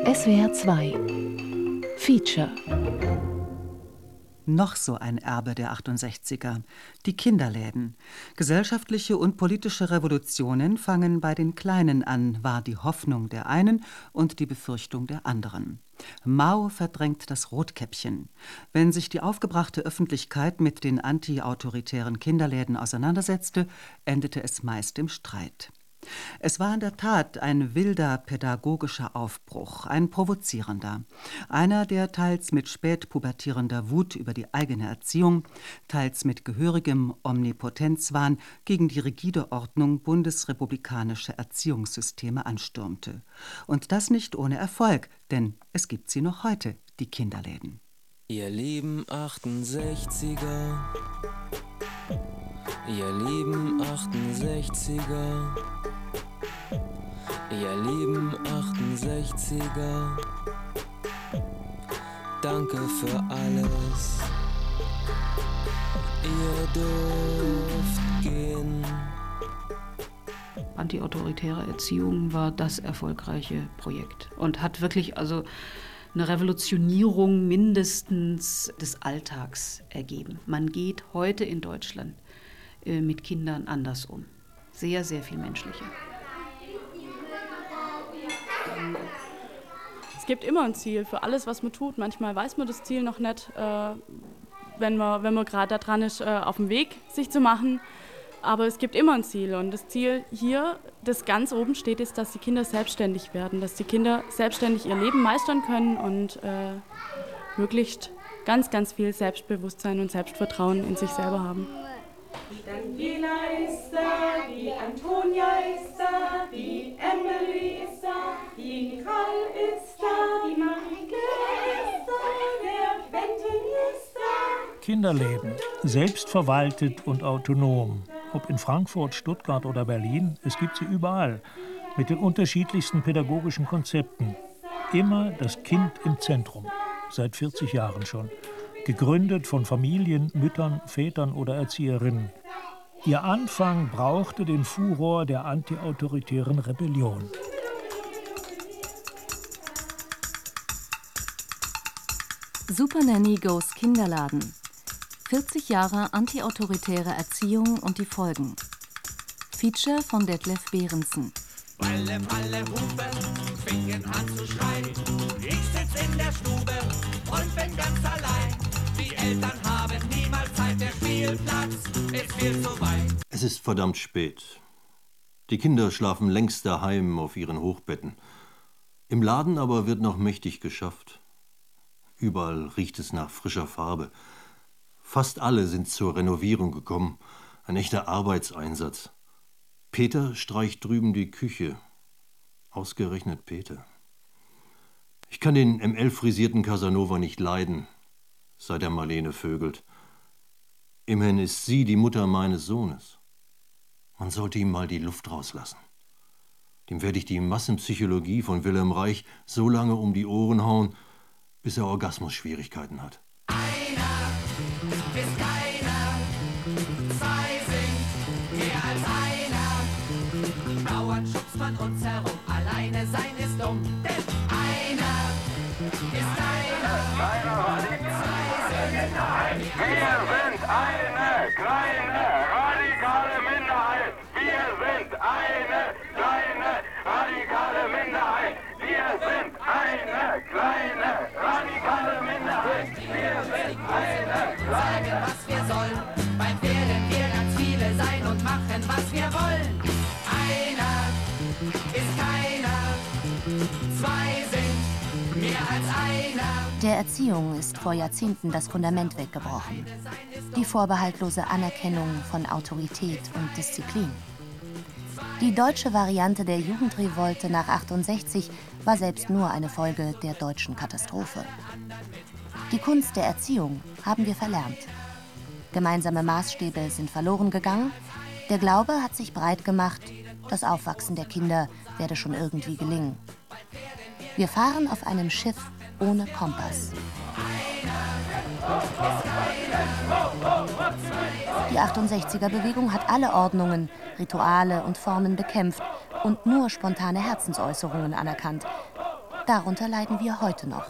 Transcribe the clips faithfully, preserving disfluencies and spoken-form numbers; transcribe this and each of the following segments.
S W R zwei Feature. Noch so ein Erbe der achtundsechziger. Die Kinderläden. Gesellschaftliche und politische Revolutionen fangen bei den Kleinen an, war die Hoffnung der einen und die Befürchtung der anderen. Mao verdrängt das Rotkäppchen. Wenn sich die aufgebrachte Öffentlichkeit mit den antiautoritären Kinderläden auseinandersetzte, endete es meist im Streit. Es war in der Tat ein wilder pädagogischer Aufbruch, ein provozierender. Einer, der teils mit spätpubertierender Wut über die eigene Erziehung, teils mit gehörigem Omnipotenzwahn gegen die rigide Ordnung bundesrepublikanischer Erziehungssysteme anstürmte. Und das nicht ohne Erfolg, denn es gibt sie noch heute, die Kinderläden. Ihr lieben achtundsechziger, ihr lieben achtundsechziger, ihr lieben achtundsechziger, danke für alles, ihr dürft gehen. Antiautoritäre Erziehung war das erfolgreiche Projekt und hat wirklich also eine Revolutionierung mindestens des Alltags ergeben. Man geht heute in Deutschland äh, mit Kindern anders um. Sehr, sehr viel menschlicher. Es gibt immer ein Ziel für alles, was man tut. Manchmal weiß man das Ziel noch nicht, äh, wenn man, wenn man gerade daran ist, äh, auf dem Weg sich zu machen. Aber es gibt immer ein Ziel. Und das Ziel hier, das ganz oben steht, ist, dass die Kinder selbstständig werden. Dass die Kinder selbstständig ihr Leben meistern können und äh, möglichst ganz, ganz viel Selbstbewusstsein und Selbstvertrauen in sich selber haben. Die Daniela ist da, die Antonia ist da, die Emily ist da, die Nicole ist da, die Marike ist da, der Quentin ist da. Kinderläden, selbstverwaltet und autonom. Ob in Frankfurt, Stuttgart oder Berlin, es gibt sie überall. Mit den unterschiedlichsten pädagogischen Konzepten. Immer das Kind im Zentrum. Seit vierzig Jahren schon. Gegründet von Familien, Müttern, Vätern oder Erzieherinnen. Ihr Anfang brauchte den Furor der antiautoritären Rebellion. Super Nanny Goes Kinderladen. vierzig Jahre antiautoritäre Erziehung und die Folgen. Feature von Detlef Behrensen. Alle, alle Hupen fingen an zu schreien. Ich sitz in der Stube und bin ganz allein. Die Eltern haben niemals Zeit, der Spielplatz ist viel zu weit. Es ist verdammt spät. Die Kinder schlafen längst daheim auf ihren Hochbetten. Im Laden aber wird noch mächtig geschafft. Überall riecht es nach frischer Farbe. Fast alle sind zur Renovierung gekommen. Ein echter Arbeitseinsatz. Peter streicht drüben die Küche. Ausgerechnet Peter. Ich kann den M L-frisierten Casanova nicht leiden, seit er Marlene vögelt. Immerhin ist sie die Mutter meines Sohnes. Man sollte ihm mal die Luft rauslassen. Dem werde ich die Massenpsychologie von Wilhelm Reich so lange um die Ohren hauen, bis er Orgasmusschwierigkeiten hat. Ist keiner, zwei sind mehr als einer. Dauernd schubst man uns herum, alleine sein ist dumm. Denn einer ist keiner, zwei sind einer. Wir sind eine kleine radikale Minderheit. Wir sind eine kleine radikale Minderheit. Wir sind eine kleine radikale Minderheit. Wir sind eine kleine. Sagen, was wir sollen, bald werden wir ganz viele sein und machen, was wir wollen. Einer ist keiner, zwei sind mehr als einer. Der Erziehung ist vor Jahrzehnten das Fundament weggebrochen. Die vorbehaltlose Anerkennung von Autorität und Disziplin. Die deutsche Variante der Jugendrevolte nach achtundsechzig war selbst nur eine Folge der deutschen Katastrophe. Die Kunst der Erziehung haben wir verlernt. Gemeinsame Maßstäbe sind verloren gegangen. Der Glaube hat sich breit gemacht, das Aufwachsen der Kinder werde schon irgendwie gelingen. Wir fahren auf einem Schiff ohne Kompass. Die achtundsechziger-Bewegung hat alle Ordnungen, Rituale und Formen bekämpft und nur spontane Herzensäußerungen anerkannt. Darunter leiden wir heute noch.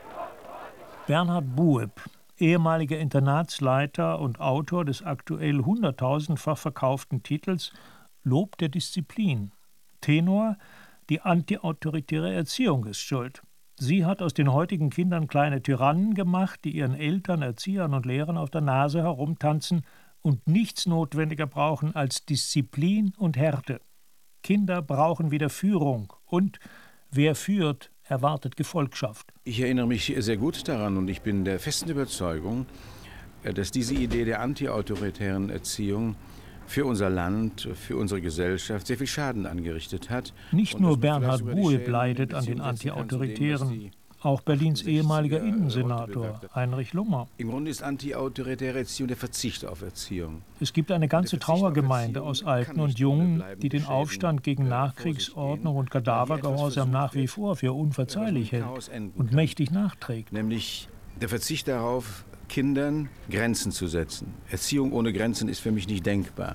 Bernhard Bueb, ehemaliger Internatsleiter und Autor des aktuell hunderttausendfach verkauften Titels Lob der Disziplin. Tenor: Die antiautoritäre Erziehung ist schuld. Sie hat aus den heutigen Kindern kleine Tyrannen gemacht, die ihren Eltern, Erziehern und Lehrern auf der Nase herumtanzen und nichts notwendiger brauchen als Disziplin und Härte. Kinder brauchen wieder Führung und wer führt, erwartet Gefolgschaft. Ich erinnere mich sehr gut daran und ich bin der festen Überzeugung, dass diese Idee der antiautoritären Erziehung für unser Land, für unsere Gesellschaft sehr viel Schaden angerichtet hat. Nicht nur Bernhard Bueb leidet an den Antiautoritären, auch Berlins ehemaliger Innensenator Heinrich Lummer. Im Grunde ist antiautoritäre Erziehung der Verzicht auf Erziehung. Es gibt eine ganze Trauergemeinde aus Alten und Jungen, die den Aufstand gegen Nachkriegsordnung und Kadavergehorsam nach wie vor für unverzeihlich hält und mächtig nachträgt. Nämlich der Verzicht darauf, Kindern Grenzen zu setzen. Erziehung ohne Grenzen ist für mich nicht denkbar.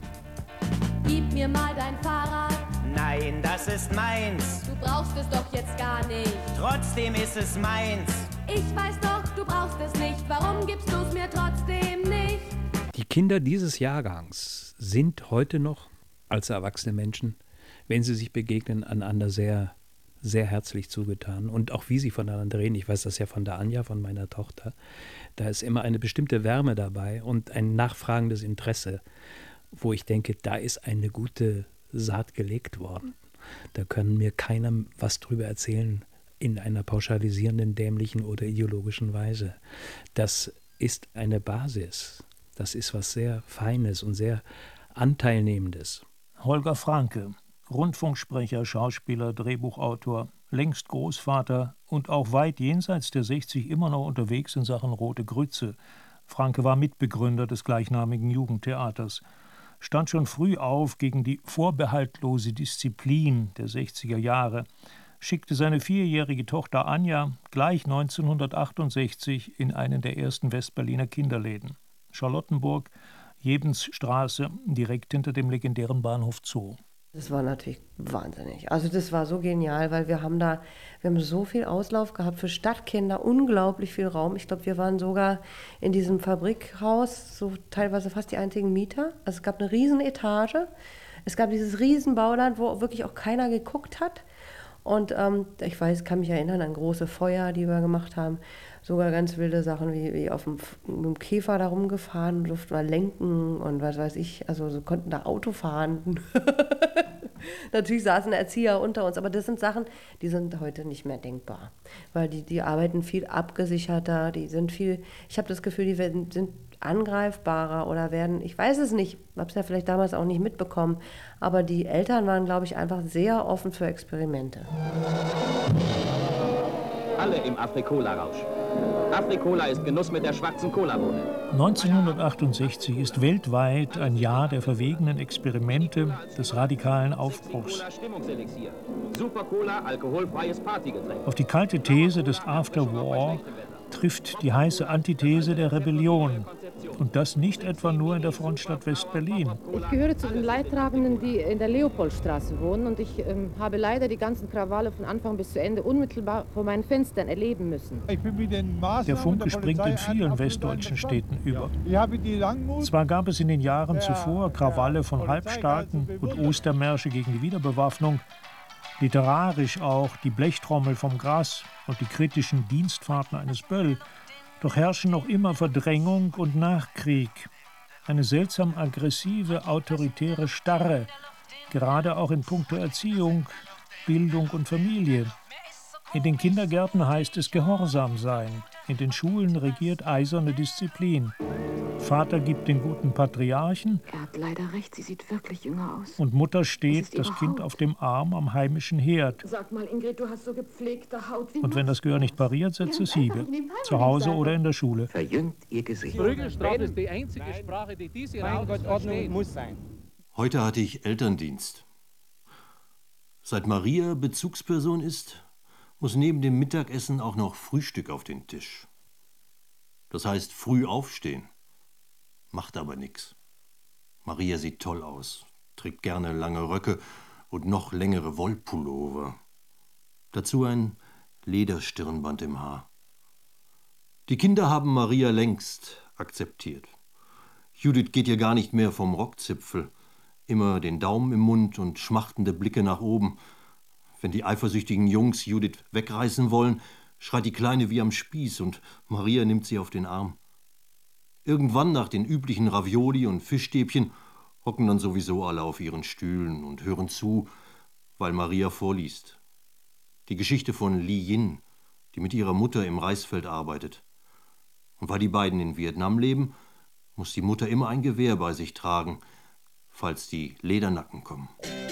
Gib mir mal dein Fahrrad. Nein, das ist meins. Du brauchst es doch jetzt gar nicht. Trotzdem ist es meins. Ich weiß doch, du brauchst es nicht. Warum gibst du es mir trotzdem nicht? Die Kinder dieses Jahrgangs sind heute noch als erwachsene Menschen, wenn sie sich begegnen, einander sehr, sehr herzlich zugetan. Und auch wie sie voneinander reden, ich weiß das ja von der Anja, von meiner Tochter, da ist immer eine bestimmte Wärme dabei und ein nachfragendes Interesse, wo ich denke, da ist eine gute Saat gelegt worden. Da kann mir keiner was drüber erzählen in einer pauschalisierenden, dämlichen oder ideologischen Weise. Das ist eine Basis. Das ist was sehr Feines und sehr Anteilnehmendes. Holger Franke, Rundfunksprecher, Schauspieler, Drehbuchautor, längst Großvater und auch weit jenseits der sechzig immer noch unterwegs in Sachen Rote Grütze. Franke war Mitbegründer des gleichnamigen Jugendtheaters, stand schon früh auf gegen die vorbehaltlose Disziplin der sechziger Jahre, schickte seine vierjährige Tochter Anja gleich neunzehnhundertachtundsechzig in einen der ersten Westberliner Kinderläden. Charlottenburg, Jebensstraße, direkt hinter dem legendären Bahnhof Zoo. Das war natürlich wahnsinnig. Also das war so genial, weil wir haben da, wir haben so viel Auslauf gehabt für Stadtkinder, unglaublich viel Raum. Ich glaube, wir waren sogar in diesem Fabrikhaus so teilweise fast die einzigen Mieter. Also es gab eine riesen Etage, es gab dieses riesen Bauland, wo wirklich auch keiner geguckt hat. Und ähm, ich weiß, kann mich erinnern an große Feuer, die wir gemacht haben. Sogar ganz wilde Sachen wie, wie auf dem, mit dem Käfer da rumgefahren, durften wir lenken und was weiß ich. Also so konnten da Auto fahren. Natürlich saßen Erzieher unter uns, aber das sind Sachen, die sind heute nicht mehr denkbar. Weil die, die arbeiten viel abgesicherter, die sind viel, ich habe das Gefühl, die werden, sind angreifbarer oder werden, ich weiß es nicht, habe es ja vielleicht damals auch nicht mitbekommen, aber die Eltern waren, glaube ich, einfach sehr offen für Experimente. Alle im Afri-Cola-Rausch. Afri-Cola ist Genuss mit der schwarzen Cola-Bohne. neunzehnhundertachtundsechzig ist weltweit ein Jahr der verwegenen Experimente, des radikalen Aufbruchs. Super Cola, alkoholfreies Partygetränk. Auf die kalte These des After War trifft die heiße Antithese der Rebellion. Und das nicht etwa nur in der Frontstadt West-Berlin. Ich gehöre zu den Leidtragenden, die in der Leopoldstraße wohnen. Und ich ähm, habe leider die ganzen Krawalle von Anfang bis zu Ende unmittelbar vor meinen Fenstern erleben müssen. Ich bin mit den Maßnahmen der Funke der springt in vielen westdeutschen Städten über. Zwar gab es in den Jahren zuvor Krawalle von Halbstarken und Ostermärsche gegen die Wiederbewaffnung, literarisch auch die Blechtrommel vom Gras und die kritischen Dienstfahrten eines Böll, doch herrschen noch immer Verdrängung und Nachkrieg. Eine seltsam aggressive, autoritäre Starre, gerade auch in puncto Erziehung, Bildung und Familie. In den Kindergärten heißt es Gehorsam sein, in den Schulen regiert eiserne Disziplin. Vater gibt den guten Patriarchen. Er hat leider recht, sie sieht wirklich jünger aus. Und Mutter steht, das Kind auf dem Arm am heimischen Herd. Sag mal, Ingrid, du hast so gepflegte Haut. Wie und wenn das Gehör nicht pariert, setzt es Hiebe. Zu Hause oder in der Schule. Verjüngt ihr Gesicht. Prügelstrafe ist die einzige Sprache, die diese Autos verstehen. Muss sein. Heute hatte ich Elterndienst. Seit Maria Bezugsperson ist, muss neben dem Mittagessen auch noch Frühstück auf den Tisch. Das heißt, früh aufstehen. Macht aber nix. Maria sieht toll aus, trägt gerne lange Röcke und noch längere Wollpullover. Dazu ein Lederstirnband im Haar. Die Kinder haben Maria längst akzeptiert. Judith geht ihr gar nicht mehr vom Rockzipfel. Immer den Daumen im Mund und schmachtende Blicke nach oben. Wenn die eifersüchtigen Jungs Judith wegreißen wollen, schreit die Kleine wie am Spieß und Maria nimmt sie auf den Arm. Irgendwann nach den üblichen Ravioli und Fischstäbchen hocken dann sowieso alle auf ihren Stühlen und hören zu, weil Maria vorliest. Die Geschichte von Li Yin, die mit ihrer Mutter im Reisfeld arbeitet. Und weil die beiden in Vietnam leben, muss die Mutter immer ein Gewehr bei sich tragen, falls die Ledernacken kommen.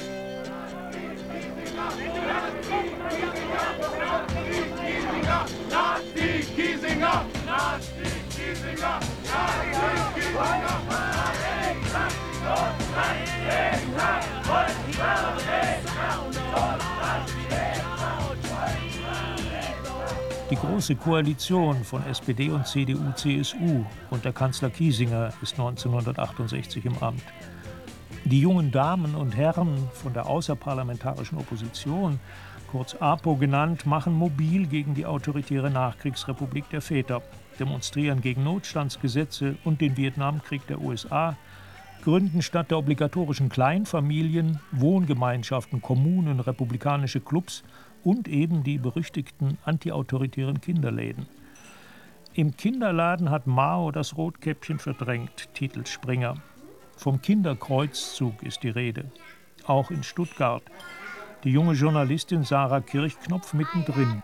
Die Große Koalition von S P D und C D U C S U unter Kanzler Kiesinger ist neunzehnhundertachtundsechzig im Amt. Die jungen Damen und Herren von der außerparlamentarischen Opposition, kurz APO genannt, machen mobil gegen die autoritäre Nachkriegsrepublik der Väter, demonstrieren gegen Notstandsgesetze und den Vietnamkrieg der U S A, gründen statt der obligatorischen Kleinfamilien Wohngemeinschaften, Kommunen, republikanische Clubs und eben die berüchtigten antiautoritären Kinderläden. Im Kinderladen hat Mao das Rotkäppchen verdrängt, titelt Springer. Vom Kinderkreuzzug ist die Rede, auch in Stuttgart. Die junge Journalistin Sarah Kirchknopf mittendrin.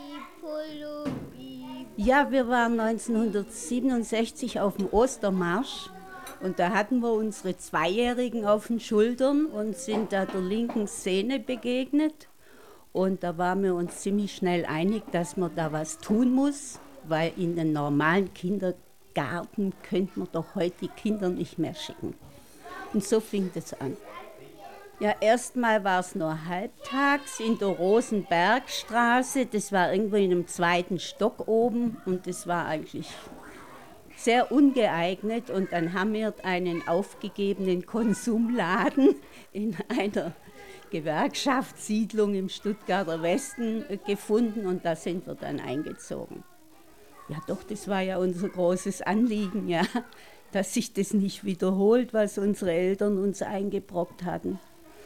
Ja, wir waren neunzehnhundertsiebenundsechzig auf dem Ostermarsch und da hatten wir unsere Zweijährigen auf den Schultern und sind da der linken Szene begegnet. Und da waren wir uns ziemlich schnell einig, dass man da was tun muss, weil in den normalen Kindergarten könnte man doch heute die Kinder nicht mehr schicken. Und so fing das an. Ja, erstmal war es nur halbtags in der Rosenbergstraße. Das war irgendwo in einem zweiten Stock oben und das war eigentlich sehr ungeeignet. Und dann haben wir einen aufgegebenen Konsumladen in einer Gewerkschaftssiedlung im Stuttgarter Westen gefunden und da sind wir dann eingezogen. Ja doch, das war ja unser großes Anliegen, ja, dass sich das nicht wiederholt, was unsere Eltern uns eingebrockt hatten.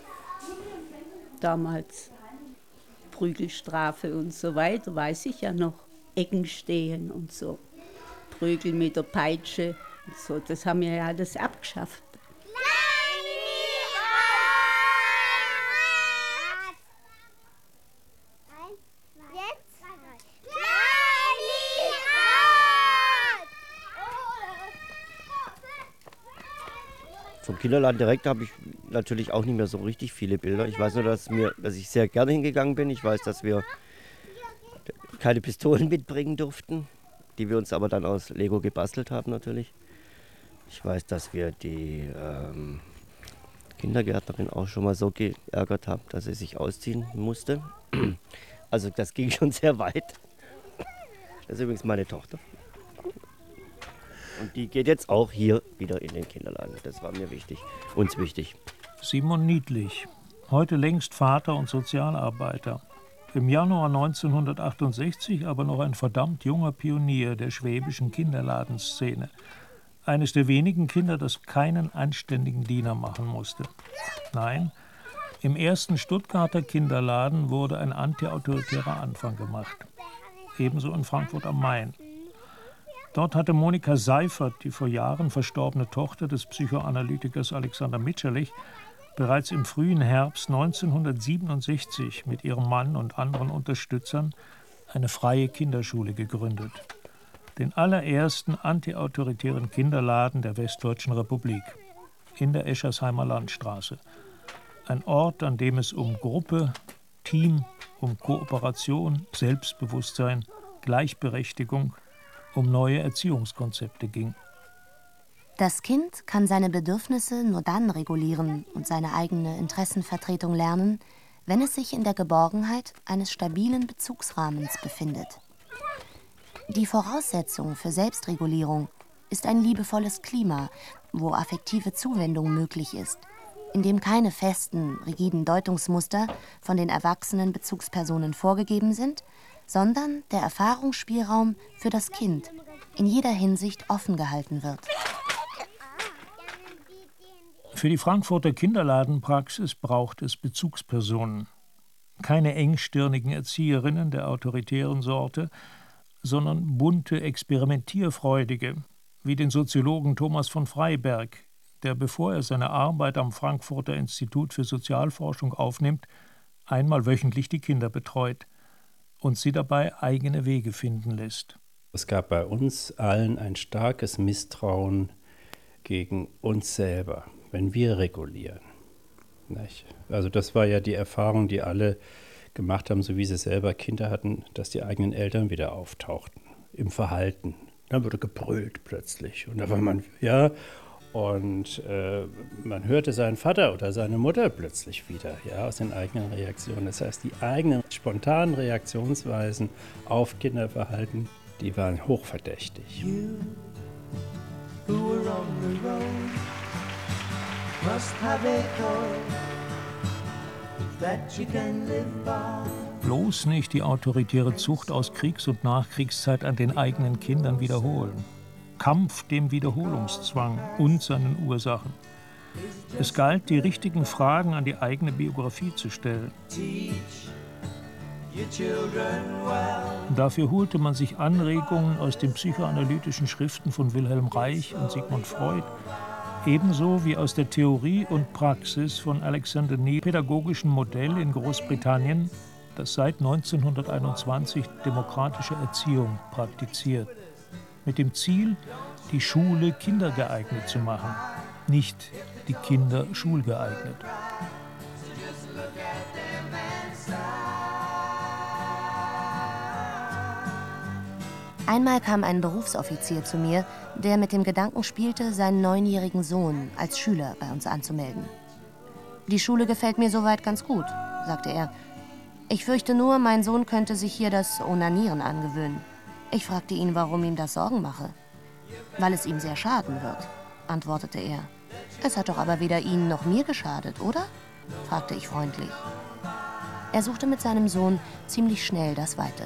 Damals Prügelstrafe und so weiter, weiß ich ja noch, Ecken stehen und so, Prügel mit der Peitsche und so, das haben wir ja alles abgeschafft. Vom Kinderladen direkt habe ich natürlich auch nicht mehr so richtig viele Bilder. Ich weiß nur, dass, mir, dass ich sehr gerne hingegangen bin. Ich weiß, dass wir keine Pistolen mitbringen durften, die wir uns aber dann aus Lego gebastelt haben natürlich. Ich weiß, dass wir die ähm, Kindergärtnerin auch schon mal so geärgert haben, dass sie sich ausziehen musste. Also das ging schon sehr weit. Das ist übrigens meine Tochter. Und die geht jetzt auch hier wieder in den Kinderladen. Das war mir wichtig, uns wichtig. Simon Niedlich, heute längst Vater und Sozialarbeiter. Im Januar neunzehnhundertachtundsechzig aber noch ein verdammt junger Pionier der schwäbischen Kinderladenszene. Eines der wenigen Kinder, das keinen anständigen Diener machen musste. Nein, im ersten Stuttgarter Kinderladen wurde ein antiautoritärer Anfang gemacht. Ebenso in Frankfurt am Main. Dort hatte Monika Seifert, die vor Jahren verstorbene Tochter des Psychoanalytikers Alexander Mitscherlich, bereits im frühen Herbst neunzehnhundertsiebenundsechzig mit ihrem Mann und anderen Unterstützern eine freie Kinderschule gegründet. Den allerersten antiautoritären Kinderladen der Westdeutschen Republik in der Eschersheimer Landstraße. Ein Ort, an dem es um Gruppe, Team, um Kooperation, Selbstbewusstsein, Gleichberechtigung, um neue Erziehungskonzepte ging. Das Kind kann seine Bedürfnisse nur dann regulieren und seine eigene Interessenvertretung lernen, wenn es sich in der Geborgenheit eines stabilen Bezugsrahmens befindet. Die Voraussetzung für Selbstregulierung ist ein liebevolles Klima, wo affektive Zuwendung möglich ist, in dem keine festen, rigiden Deutungsmuster von den erwachsenen Bezugspersonen vorgegeben sind, sondern der Erfahrungsspielraum für das Kind in jeder Hinsicht offen gehalten wird. Für die Frankfurter Kinderladenpraxis braucht es Bezugspersonen. Keine engstirnigen Erzieherinnen der autoritären Sorte, sondern bunte, experimentierfreudige, wie den Soziologen Thomas von Freiberg, der, bevor er seine Arbeit am Frankfurter Institut für Sozialforschung aufnimmt, einmal wöchentlich die Kinder betreut und sie dabei eigene Wege finden lässt. Es gab bei uns allen ein starkes Misstrauen gegen uns selber, wenn wir regulieren. Nicht? Also das war ja die Erfahrung, die alle gemacht haben, so wie sie selber Kinder hatten, dass die eigenen Eltern wieder auftauchten im Verhalten. Dann wurde gebrüllt plötzlich und da war man, ja, und äh, man hörte seinen Vater oder seine Mutter plötzlich wieder, ja, aus den eigenen Reaktionen. Das heißt, die eigenen spontanen Reaktionsweisen auf Kinderverhalten, die waren hochverdächtig. You who were on the road must have a code that you can live by. Bloß nicht die autoritäre Zucht aus Kriegs- und Nachkriegszeit an den eigenen Kindern wiederholen. Kampf dem Wiederholungszwang und seinen Ursachen. Es galt, die richtigen Fragen an die eigene Biografie zu stellen. Dafür holte man sich Anregungen aus den psychoanalytischen Schriften von Wilhelm Reich und Sigmund Freud, ebenso wie aus der Theorie und Praxis von Alexander Neil, pädagogischen Modell in Großbritannien, das seit neunzehnhunderteinundzwanzig demokratische Erziehung praktiziert. Mit dem Ziel, die Schule kindergeeignet zu machen, nicht die Kinder schulgeeignet. Einmal kam ein Berufsoffizier zu mir, der mit dem Gedanken spielte, seinen neunjährigen Sohn als Schüler bei uns anzumelden. »Die Schule gefällt mir soweit ganz gut«, sagte er. »Ich fürchte nur, mein Sohn könnte sich hier das Onanieren angewöhnen.« Ich fragte ihn, warum ihm das Sorgen mache. »Weil es ihm sehr schaden wird«, antwortete er. »Es hat doch aber weder Ihnen noch mir geschadet, oder?« fragte ich freundlich. Er suchte mit seinem Sohn ziemlich schnell das Weite.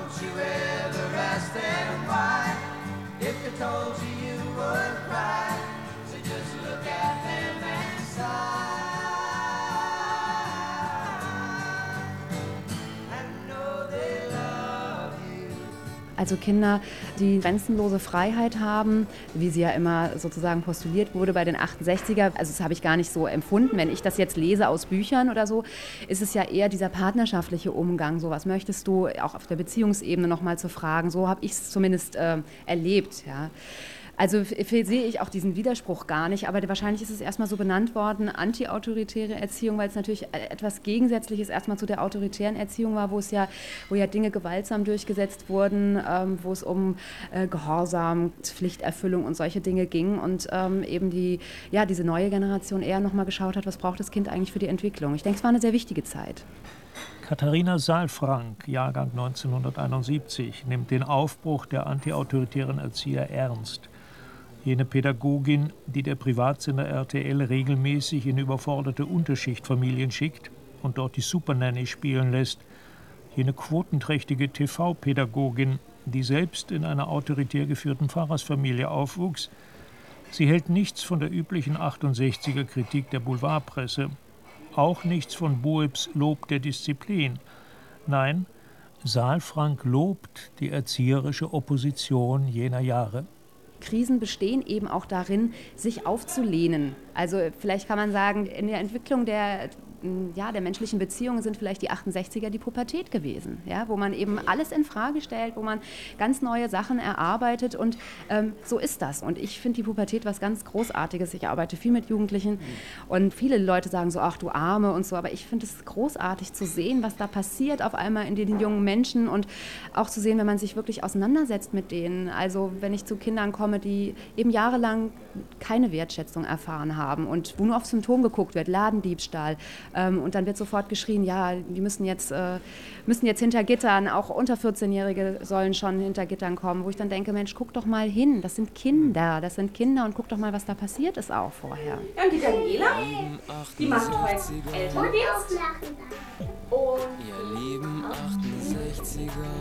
Also Kinder, die grenzenlose Freiheit haben, wie sie ja immer sozusagen postuliert wurde bei den achtundsechziger, also das habe ich gar nicht so empfunden. Wenn ich das jetzt lese aus Büchern oder so, ist es ja eher dieser partnerschaftliche Umgang. So, was möchtest du, auch auf der Beziehungsebene nochmal zu fragen. So habe ich es zumindest äh, erlebt, ja. Also sehe ich auch diesen Widerspruch gar nicht, aber wahrscheinlich ist es erstmal so benannt worden, antiautoritäre Erziehung, weil es natürlich etwas Gegensätzliches erstmal zu der autoritären Erziehung war, wo es ja, wo ja Dinge gewaltsam durchgesetzt wurden, ähm, wo es um äh, Gehorsam, Pflichterfüllung und solche Dinge ging und ähm, eben die, ja, diese neue Generation eher nochmal geschaut hat, was braucht das Kind eigentlich für die Entwicklung. Ich denke, es war eine sehr wichtige Zeit. Katharina Saalfrank, Jahrgang neunzehnhunderteinundsiebzig, nimmt den Aufbruch der antiautoritären Erzieher ernst. Jene Pädagogin, die der Privatsender R T L regelmäßig in überforderte Unterschichtfamilien schickt und dort die Supernanny spielen lässt. Jene quotenträchtige T V-Pädagogin, die selbst in einer autoritär geführten Pfarrersfamilie aufwuchs. Sie hält nichts von der üblichen achtundsechziger-Kritik der Boulevardpresse, auch nichts von Boebs Lob der Disziplin. Nein, Saalfrank lobt die erzieherische Opposition jener Jahre. Krisen bestehen eben auch darin, sich aufzulehnen. Also vielleicht kann man sagen, in der Entwicklung der, ja, der menschlichen Beziehungen sind vielleicht die achtundsechziger die Pubertät gewesen, ja, wo man eben alles in Frage stellt, wo man ganz neue Sachen erarbeitet und ähm, so ist das. Und ich finde die Pubertät was ganz Großartiges. Ich arbeite viel mit Jugendlichen und viele Leute sagen so, ach du Arme und so, aber ich finde es großartig zu sehen, was da passiert auf einmal in den jungen Menschen und auch zu sehen, wenn man sich wirklich auseinandersetzt mit denen. Also wenn ich zu Kindern komme, die eben jahrelang keine Wertschätzung erfahren haben und wo nur auf Symptom geguckt wird, Ladendiebstahl, ähm, und dann wird sofort geschrien, ja, die müssen jetzt, äh, müssen jetzt hinter Gittern, auch unter vierzehnjährige sollen schon hinter Gittern kommen, wo ich dann denke, Mensch, guck doch mal hin, das sind Kinder, das sind Kinder und guck doch mal, was da passiert ist auch vorher. Ja, und die Daniela, die macht heute Elterndienst. Und ihr lieben achtundsiebziger. sechziger.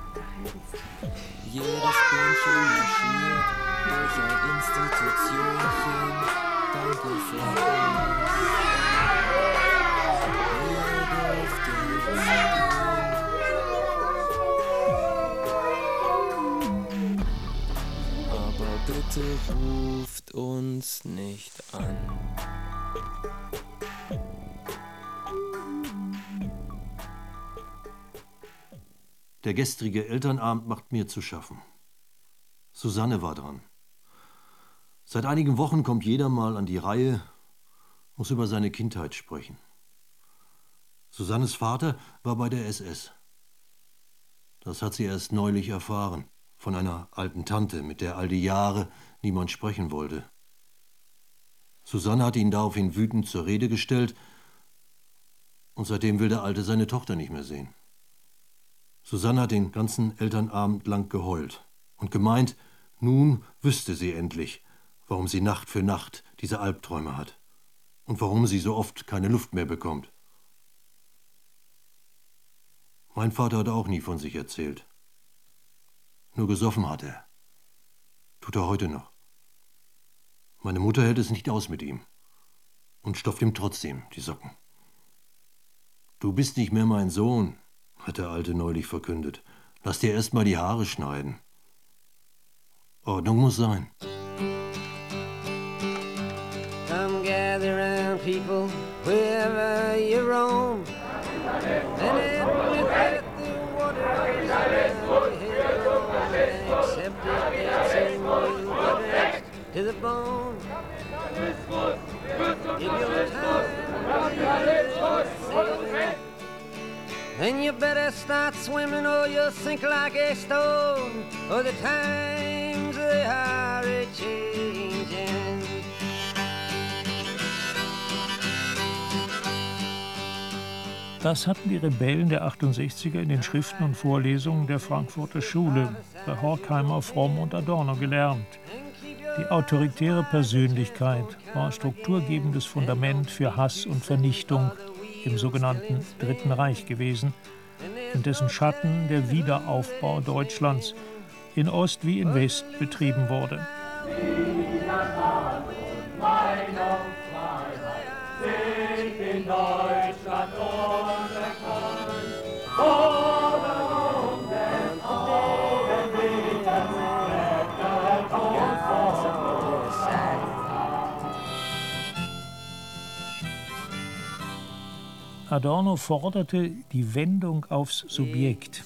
Jedes Bähnchen marschiert durch ein Institutionchen. Danke für alles. Ihr dürft jetzt aber bitte ruft uns nicht an. Der gestrige Elternabend macht mir zu schaffen. Susanne war dran. Seit einigen Wochen kommt jeder mal an die Reihe, muss über seine Kindheit sprechen. Susannes Vater war bei der S S. Das hat sie erst neulich erfahren, von einer alten Tante, mit der all die Jahre niemand sprechen wollte. Susanne hat ihn daraufhin wütend zur Rede gestellt und seitdem will der Alte seine Tochter nicht mehr sehen. Susanne hat den ganzen Elternabend lang geheult und gemeint, nun wüsste sie endlich, warum sie Nacht für Nacht diese Albträume hat und warum sie so oft keine Luft mehr bekommt. Mein Vater hat auch nie von sich erzählt. Nur gesoffen hat er. Tut er heute noch. Meine Mutter hält es nicht aus mit ihm und stopft ihm trotzdem die Socken. Du bist nicht mehr mein Sohn, hat der Alte neulich verkündet. Lass dir erst mal die Haare schneiden. Ordnung muss sein. Come gather round, people, wherever you roam, and admit that the water is around your head alone, and accept it dancing you but to the bone. If your time sailing, then you better start swimming or you'll sink like a stone, or the times they are a-changing. Das hatten die Rebellen der achtundsechziger in den Schriften und Vorlesungen der Frankfurter Schule bei Horkheimer, Fromm und Adorno gelernt. Die autoritäre Persönlichkeit war strukturgebendes Fundament für Hass und Vernichtung im sogenannten Dritten Reich gewesen, in dessen Schatten der Wiederaufbau Deutschlands in Ost wie in West betrieben wurde. Ich bin Deutschland unerkannt. Adorno forderte die Wendung aufs Subjekt,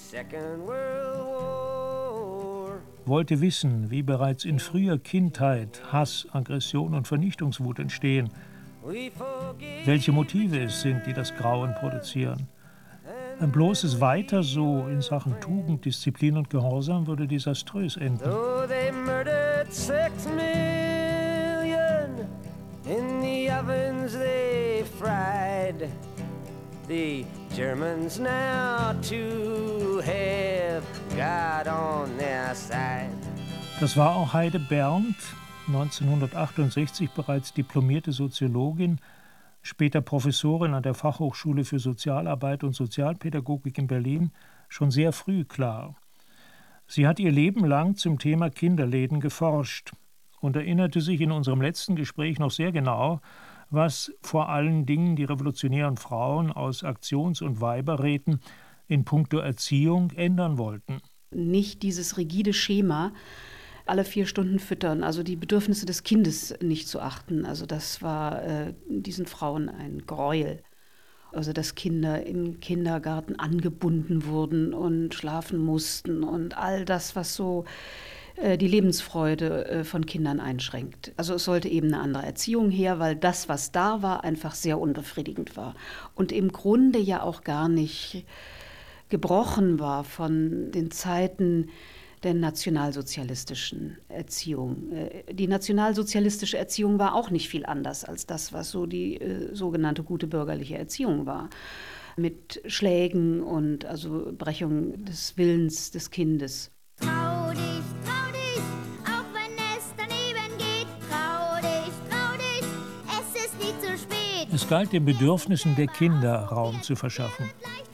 wollte wissen, wie bereits in früher Kindheit Hass, Aggression und Vernichtungswut entstehen, welche Motive es sind, die das Grauen produzieren. Ein bloßes Weiter so in Sachen Tugend, Disziplin und Gehorsam würde desaströs enden. Oh, they murdered six million in the ovens they fried. The Germans now to have God on their side. Das war auch Heide Berndt, neunzehnhundertachtundsechzig bereits diplomierte Soziologin, später Professorin an der Fachhochschule für Sozialarbeit und Sozialpädagogik in Berlin, schon sehr früh klar. Sie hat ihr Leben lang zum Thema Kinderläden geforscht und erinnerte sich in unserem letzten Gespräch noch sehr genau, was vor allen Dingen die revolutionären Frauen aus Aktions- und Weiberräten in puncto Erziehung ändern wollten. Nicht dieses rigide Schema, alle vier Stunden füttern, also die Bedürfnisse des Kindes nicht zu achten. Also das war äh, diesen Frauen ein Gräuel. Also dass Kinder im Kindergarten angebunden wurden und schlafen mussten und all das, was so äh, die Lebensfreude äh, von Kindern einschränkt. Also es sollte eben eine andere Erziehung her, weil das, was da war, einfach sehr unbefriedigend war. Und im Grunde ja auch gar nicht gebrochen war von den Zeiten der nationalsozialistischen Erziehung. Die nationalsozialistische Erziehung war auch nicht viel anders als das, was so die äh, sogenannte gute bürgerliche Erziehung war. Mit Schlägen und also Brechung des Willens des Kindes. Trau dich, trau dich, auch wenn es daneben geht. Trau dich, trau dich, es ist nie zu spät. Es galt den Bedürfnissen der Kinder Raum zu verschaffen.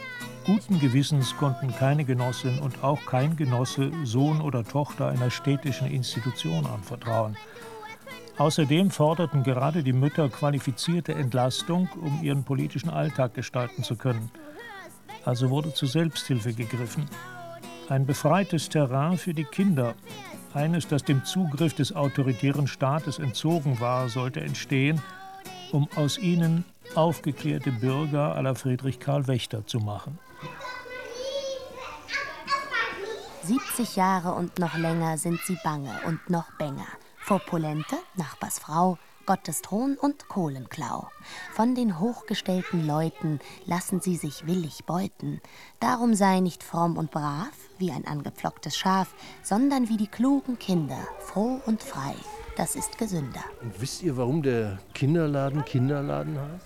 Guten Gewissens konnten keine Genossin und auch kein Genosse Sohn oder Tochter einer städtischen Institution anvertrauen. Außerdem forderten gerade die Mütter qualifizierte Entlastung, um ihren politischen Alltag gestalten zu können. Also wurde zur Selbsthilfe gegriffen. Ein befreites Terrain für die Kinder, eines, das dem Zugriff des autoritären Staates entzogen war, sollte entstehen, um aus ihnen aufgeklärte Bürger à la Friedrich Karl Wächter zu machen. siebzig Jahre und noch länger sind sie bange und noch bänger. Vor Polente, Nachbarsfrau, Gottes Thron und Kohlenklau. Von den hochgestellten Leuten lassen sie sich willig beuten. Darum sei nicht fromm und brav, wie ein angepflocktes Schaf, sondern wie die klugen Kinder, froh und frei. Das ist gesünder. Und wisst ihr, warum der Kinderladen Kinderladen heißt?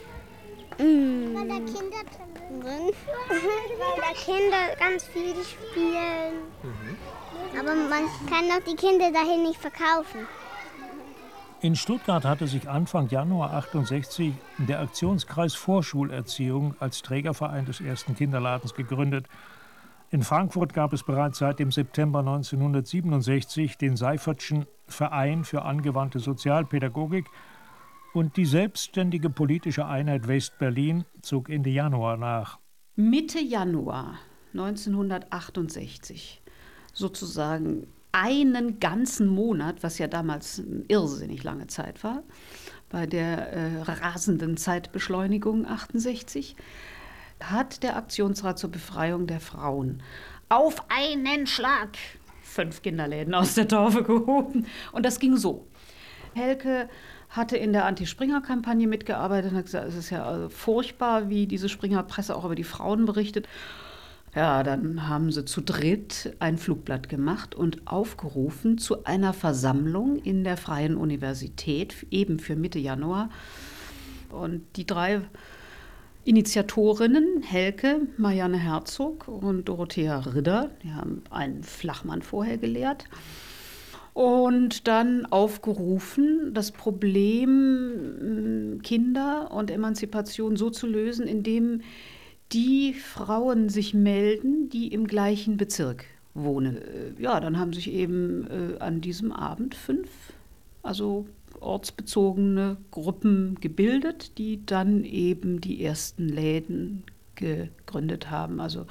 Mm. Weil da Kinder drin sind. Weil da Kinder ganz viel spielen. Mhm. Aber man kann doch die Kinder dahin nicht verkaufen. In Stuttgart hatte sich Anfang Januar achtundsechzig der Aktionskreis Vorschulerziehung als Trägerverein des ersten Kinderladens gegründet. In Frankfurt gab es bereits seit dem September neunzehnhundertsiebenundsechzig den Seifertschen Verein für angewandte Sozialpädagogik und die selbstständige politische Einheit West-Berlin zog Ende Januar nach. Mitte Januar neunzehnhundertachtundsechzig, sozusagen einen ganzen Monat, was ja damals eine irrsinnig lange Zeit war, bei der äh, rasenden Zeitbeschleunigung achtundsechzig, hat der Aktionsrat zur Befreiung der Frauen auf einen Schlag fünf Kinderläden aus der Taufe gehoben. Und das ging so. Helke hatte in der Anti-Springer-Kampagne mitgearbeitet und hat gesagt, es ist ja furchtbar, wie diese Springer-Presse auch über die Frauen berichtet. Ja, dann haben sie zu dritt ein Flugblatt gemacht und aufgerufen zu einer Versammlung in der Freien Universität, eben für Mitte Januar. Und die drei Initiatorinnen, Helke, Marianne Herzog und Dorothea Ridder, die haben einen Flachmann vorher gelehrt, und dann aufgerufen, das Problem Kinder und Emanzipation so zu lösen, indem die Frauen sich melden, die im gleichen Bezirk wohnen. Ja, dann haben sich eben äh, an diesem Abend fünf, also ortsbezogene Gruppen gebildet, die dann eben die ersten Läden gegründet haben, also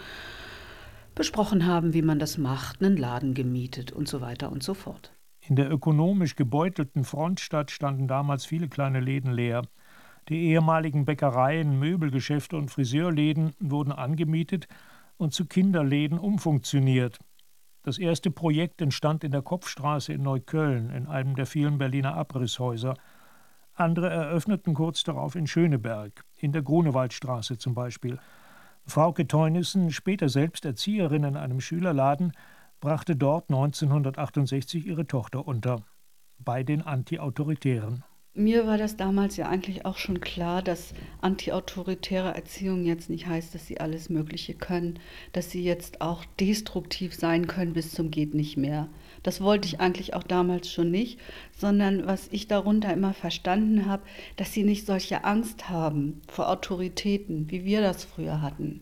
besprochen haben, wie man das macht, einen Laden gemietet und so weiter und so fort. In der ökonomisch gebeutelten Frontstadt standen damals viele kleine Läden leer. Die ehemaligen Bäckereien, Möbelgeschäfte und Friseurläden wurden angemietet und zu Kinderläden umfunktioniert. Das erste Projekt entstand in der Kopfstraße in Neukölln, in einem der vielen Berliner Abrisshäuser. Andere eröffneten kurz darauf in Schöneberg, in der Grunewaldstraße zum Beispiel. Frauke Teunissen, später selbst Erzieherin in einem Schülerladen, brachte dort neunzehnhundertachtundsechzig ihre Tochter unter, bei den Antiautoritären. Mir war das damals ja eigentlich auch schon klar, dass antiautoritäre Erziehung jetzt nicht heißt, dass sie alles Mögliche können, dass sie jetzt auch destruktiv sein können bis zum geht nicht mehr. Das wollte ich eigentlich auch damals schon nicht, sondern was ich darunter immer verstanden habe, dass sie nicht solche Angst haben vor Autoritäten, wie wir das früher hatten.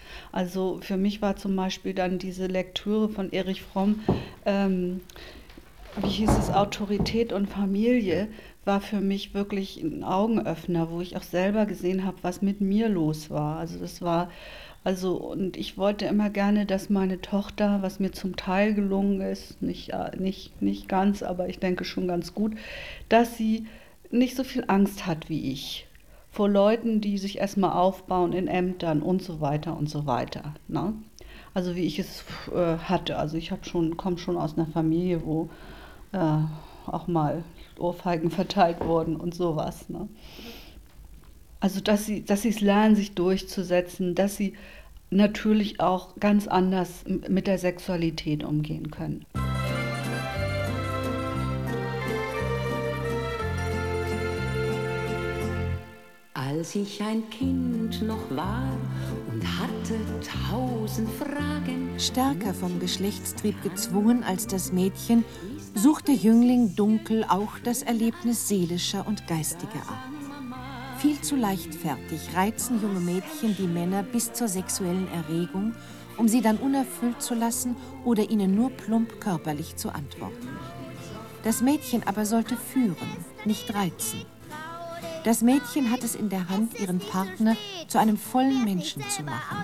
Also für mich war zum Beispiel dann diese Lektüre von Erich Fromm, ähm, wie hieß es, Autorität und Familie, war für mich wirklich ein Augenöffner, wo ich auch selber gesehen habe, was mit mir los war. Also das war, also und ich wollte immer gerne, dass meine Tochter, was mir zum Teil gelungen ist, nicht, nicht, nicht ganz, aber ich denke schon ganz gut, dass sie nicht so viel Angst hat wie ich. Vor Leuten, die sich erstmal aufbauen in Ämtern und so weiter und so weiter. Ne? Also wie ich es äh, hatte. Also ich habe schon, komme schon aus einer Familie, wo äh, auch mal Ohrfeigen verteilt wurden und sowas. Ne? Also dass sie, dass sie es lernen, sich durchzusetzen, dass sie natürlich auch ganz anders mit der Sexualität umgehen können. Als ich ein Kind noch war und hatte tausend Fragen. Stärker vom Geschlechtstrieb gezwungen als das Mädchen, sucht der Jüngling dunkel auch das Erlebnis seelischer und geistiger ab. Viel zu leichtfertig reizen junge Mädchen die Männer bis zur sexuellen Erregung, um sie dann unerfüllt zu lassen oder ihnen nur plump körperlich zu antworten. Das Mädchen aber sollte führen, nicht reizen. Das Mädchen hat es in der Hand, ihren Partner zu einem vollen Menschen zu machen.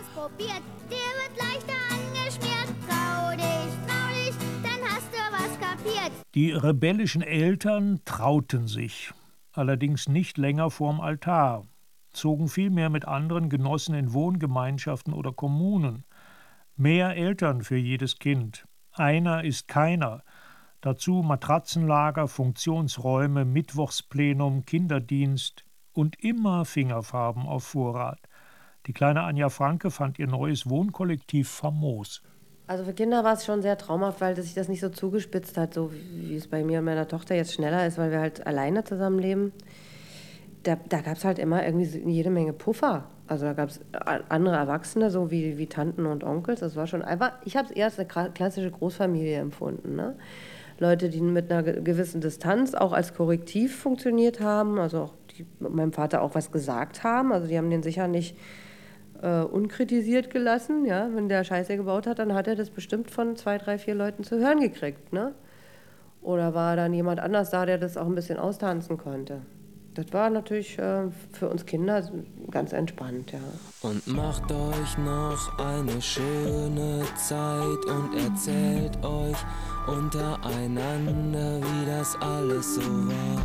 Die rebellischen Eltern trauten sich, allerdings nicht länger vorm Altar, zogen vielmehr mit anderen Genossen in Wohngemeinschaften oder Kommunen. Mehr Eltern für jedes Kind. Einer ist keiner. Dazu Matratzenlager, Funktionsräume, Mittwochsplenum, Kinderdienst und immer Fingerfarben auf Vorrat. Die kleine Anja Franke fand ihr neues Wohnkollektiv famos. Also für Kinder war es schon sehr traumhaft, weil sich das nicht so zugespitzt hat, so wie es bei mir und meiner Tochter jetzt schneller ist, weil wir halt alleine zusammenleben. Da, da gab es halt immer irgendwie jede Menge Puffer. Also da gab es andere Erwachsene, so wie, wie Tanten und Onkels. Das war schon einfach, ich habe es eher als eine klassische Großfamilie empfunden, ne? Leute, die mit einer gewissen Distanz auch als Korrektiv funktioniert haben, also auch die meinem Vater auch was gesagt haben. Also die haben den sicher nicht äh, unkritisiert gelassen. Ja? Wenn der Scheiße gebaut hat, dann hat er das bestimmt von zwei, drei, vier Leuten zu hören gekriegt. Ne? Oder war dann jemand anders da, der das auch ein bisschen austanzen konnte. Das war natürlich äh, für uns Kinder ganz entspannt, ja. Und macht euch noch eine schöne Zeit und erzählt euch untereinander, wie das alles so war.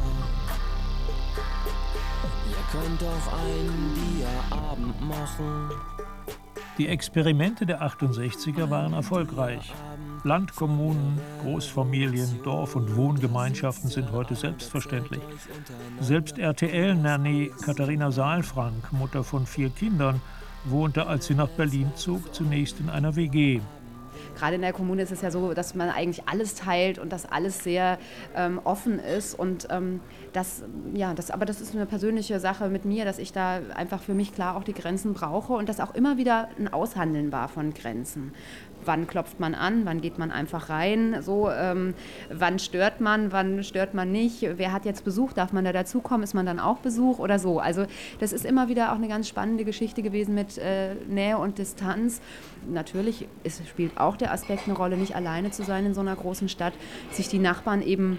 Ihr könnt auch einen Dia-Abend machen. Die Experimente der achtundsechziger waren erfolgreich. Landkommunen, Großfamilien, Dorf- und Wohngemeinschaften sind heute selbstverständlich. Selbst R T L-Nanny Katharina Saalfrank, Mutter von vier Kindern, wohnte, als sie nach Berlin zog, zunächst in einer W G. Gerade in der Kommune ist es ja so, dass man eigentlich alles teilt und dass alles sehr ähm, offen ist. Und ähm, das, ja, das, aber das ist eine persönliche Sache mit mir, dass ich da einfach für mich klar auch die Grenzen brauche und dass auch immer wieder ein Aushandeln war von Grenzen. Wann klopft man an, wann geht man einfach rein, so, ähm, wann stört man, wann stört man nicht, wer hat jetzt Besuch, darf man da dazukommen, ist man dann auch Besuch oder so. Also das ist immer wieder auch eine ganz spannende Geschichte gewesen mit äh, Nähe und Distanz. Natürlich ist, spielt auch der Aspekt eine Rolle, nicht alleine zu sein in so einer großen Stadt, sich die Nachbarn eben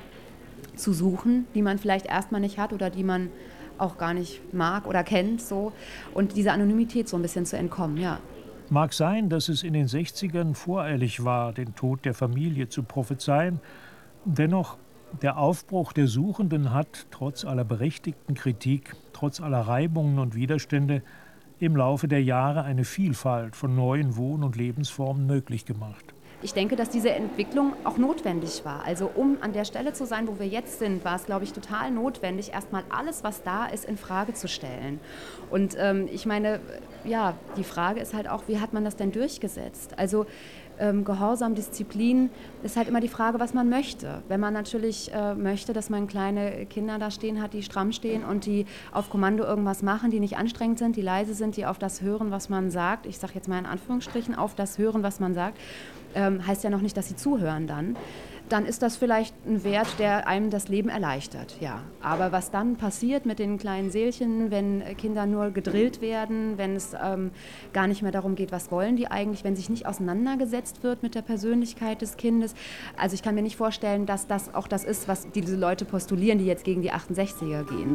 zu suchen, die man vielleicht erstmal nicht hat oder die man auch gar nicht mag oder kennt, so, und dieser Anonymität so ein bisschen zu entkommen, ja. Mag sein, dass es in den sechzigern voreilig war, den Tod der Familie zu prophezeien. Dennoch, der Aufbruch der Suchenden hat, trotz aller berechtigten Kritik, trotz aller Reibungen und Widerstände, im Laufe der Jahre eine Vielfalt von neuen Wohn- und Lebensformen möglich gemacht. Ich denke, dass diese Entwicklung auch notwendig war. Also um an der Stelle zu sein, wo wir jetzt sind, war es, glaube ich, total notwendig, erstmal alles, was da ist, in Frage zu stellen. Und ähm, ich meine, ja, die Frage ist halt auch, wie hat man das denn durchgesetzt? Also ähm, Gehorsam, Disziplin ist halt immer die Frage, was man möchte. Wenn man natürlich äh, möchte, dass man kleine Kinder da stehen hat, die stramm stehen und die auf Kommando irgendwas machen, die nicht anstrengend sind, die leise sind, die auf das hören, was man sagt, ich sage jetzt mal in Anführungsstrichen, auf das hören, was man sagt, ähm, heißt ja noch nicht, dass sie zuhören dann, dann ist das vielleicht ein Wert, der einem das Leben erleichtert, ja. Aber was dann passiert mit den kleinen Seelchen, wenn Kinder nur gedrillt werden, wenn es ähm, gar nicht mehr darum geht, was wollen die eigentlich, wenn sich nicht auseinandergesetzt wird mit der Persönlichkeit des Kindes. Also ich kann mir nicht vorstellen, dass das auch das ist, was diese Leute postulieren, die jetzt gegen die achtundsechziger gehen.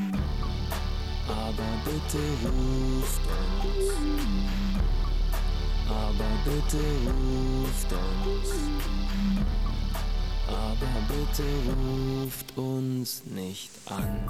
Aber bitte ruft uns. Aber bitte ruft uns. Aber bitte ruft uns nicht an.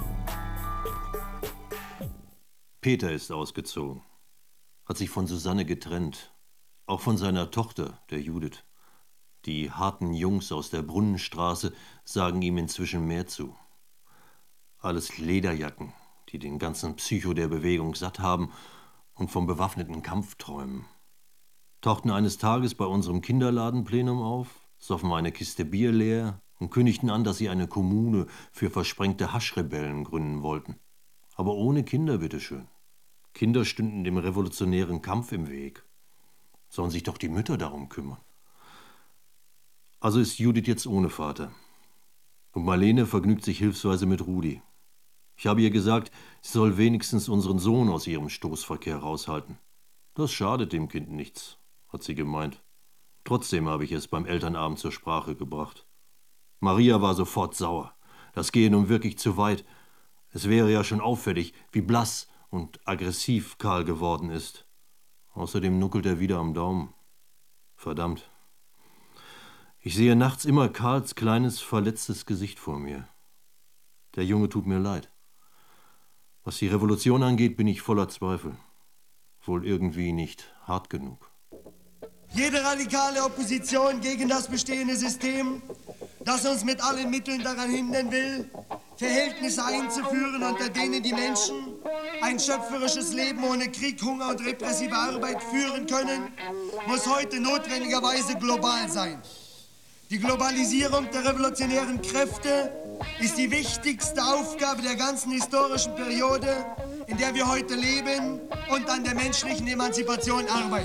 Peter ist ausgezogen, hat sich von Susanne getrennt, auch von seiner Tochter, der Judith. Die harten Jungs aus der Brunnenstraße sagen ihm inzwischen mehr zu. Alles Lederjacken, die den ganzen Psycho der Bewegung satt haben und vom bewaffneten Kampf träumen. Tauchten eines Tages bei unserem Kinderladenplenum auf, soffen eine Kiste Bier leer und kündigten an, dass sie eine Kommune für versprengte Haschrebellen gründen wollten. Aber ohne Kinder, bitteschön. Kinder stünden dem revolutionären Kampf im Weg. Sollen sich doch die Mütter darum kümmern. Also ist Judith jetzt ohne Vater. Und Marlene vergnügt sich hilfsweise mit Rudi. Ich habe ihr gesagt, sie soll wenigstens unseren Sohn aus ihrem Stoßverkehr raushalten. Das schadet dem Kind nichts, hat sie gemeint. Trotzdem habe ich es beim Elternabend zur Sprache gebracht. Maria war sofort sauer. Das gehe nun wirklich zu weit. Es wäre ja schon auffällig, wie blass und aggressiv Karl geworden ist. Außerdem nuckelt er wieder am Daumen. Verdammt. Ich sehe nachts immer Karls kleines, verletztes Gesicht vor mir. Der Junge tut mir leid. Was die Revolution angeht, bin ich voller Zweifel. Wohl irgendwie nicht hart genug. Jede radikale Opposition gegen das bestehende System, das uns mit allen Mitteln daran hindern will, Verhältnisse einzuführen, unter denen die Menschen ein schöpferisches Leben ohne Krieg, Hunger und repressive Arbeit führen können, muss heute notwendigerweise global sein. Die Globalisierung der revolutionären Kräfte ist die wichtigste Aufgabe der ganzen historischen Periode, in der wir heute leben und an der menschlichen Emanzipation arbeiten.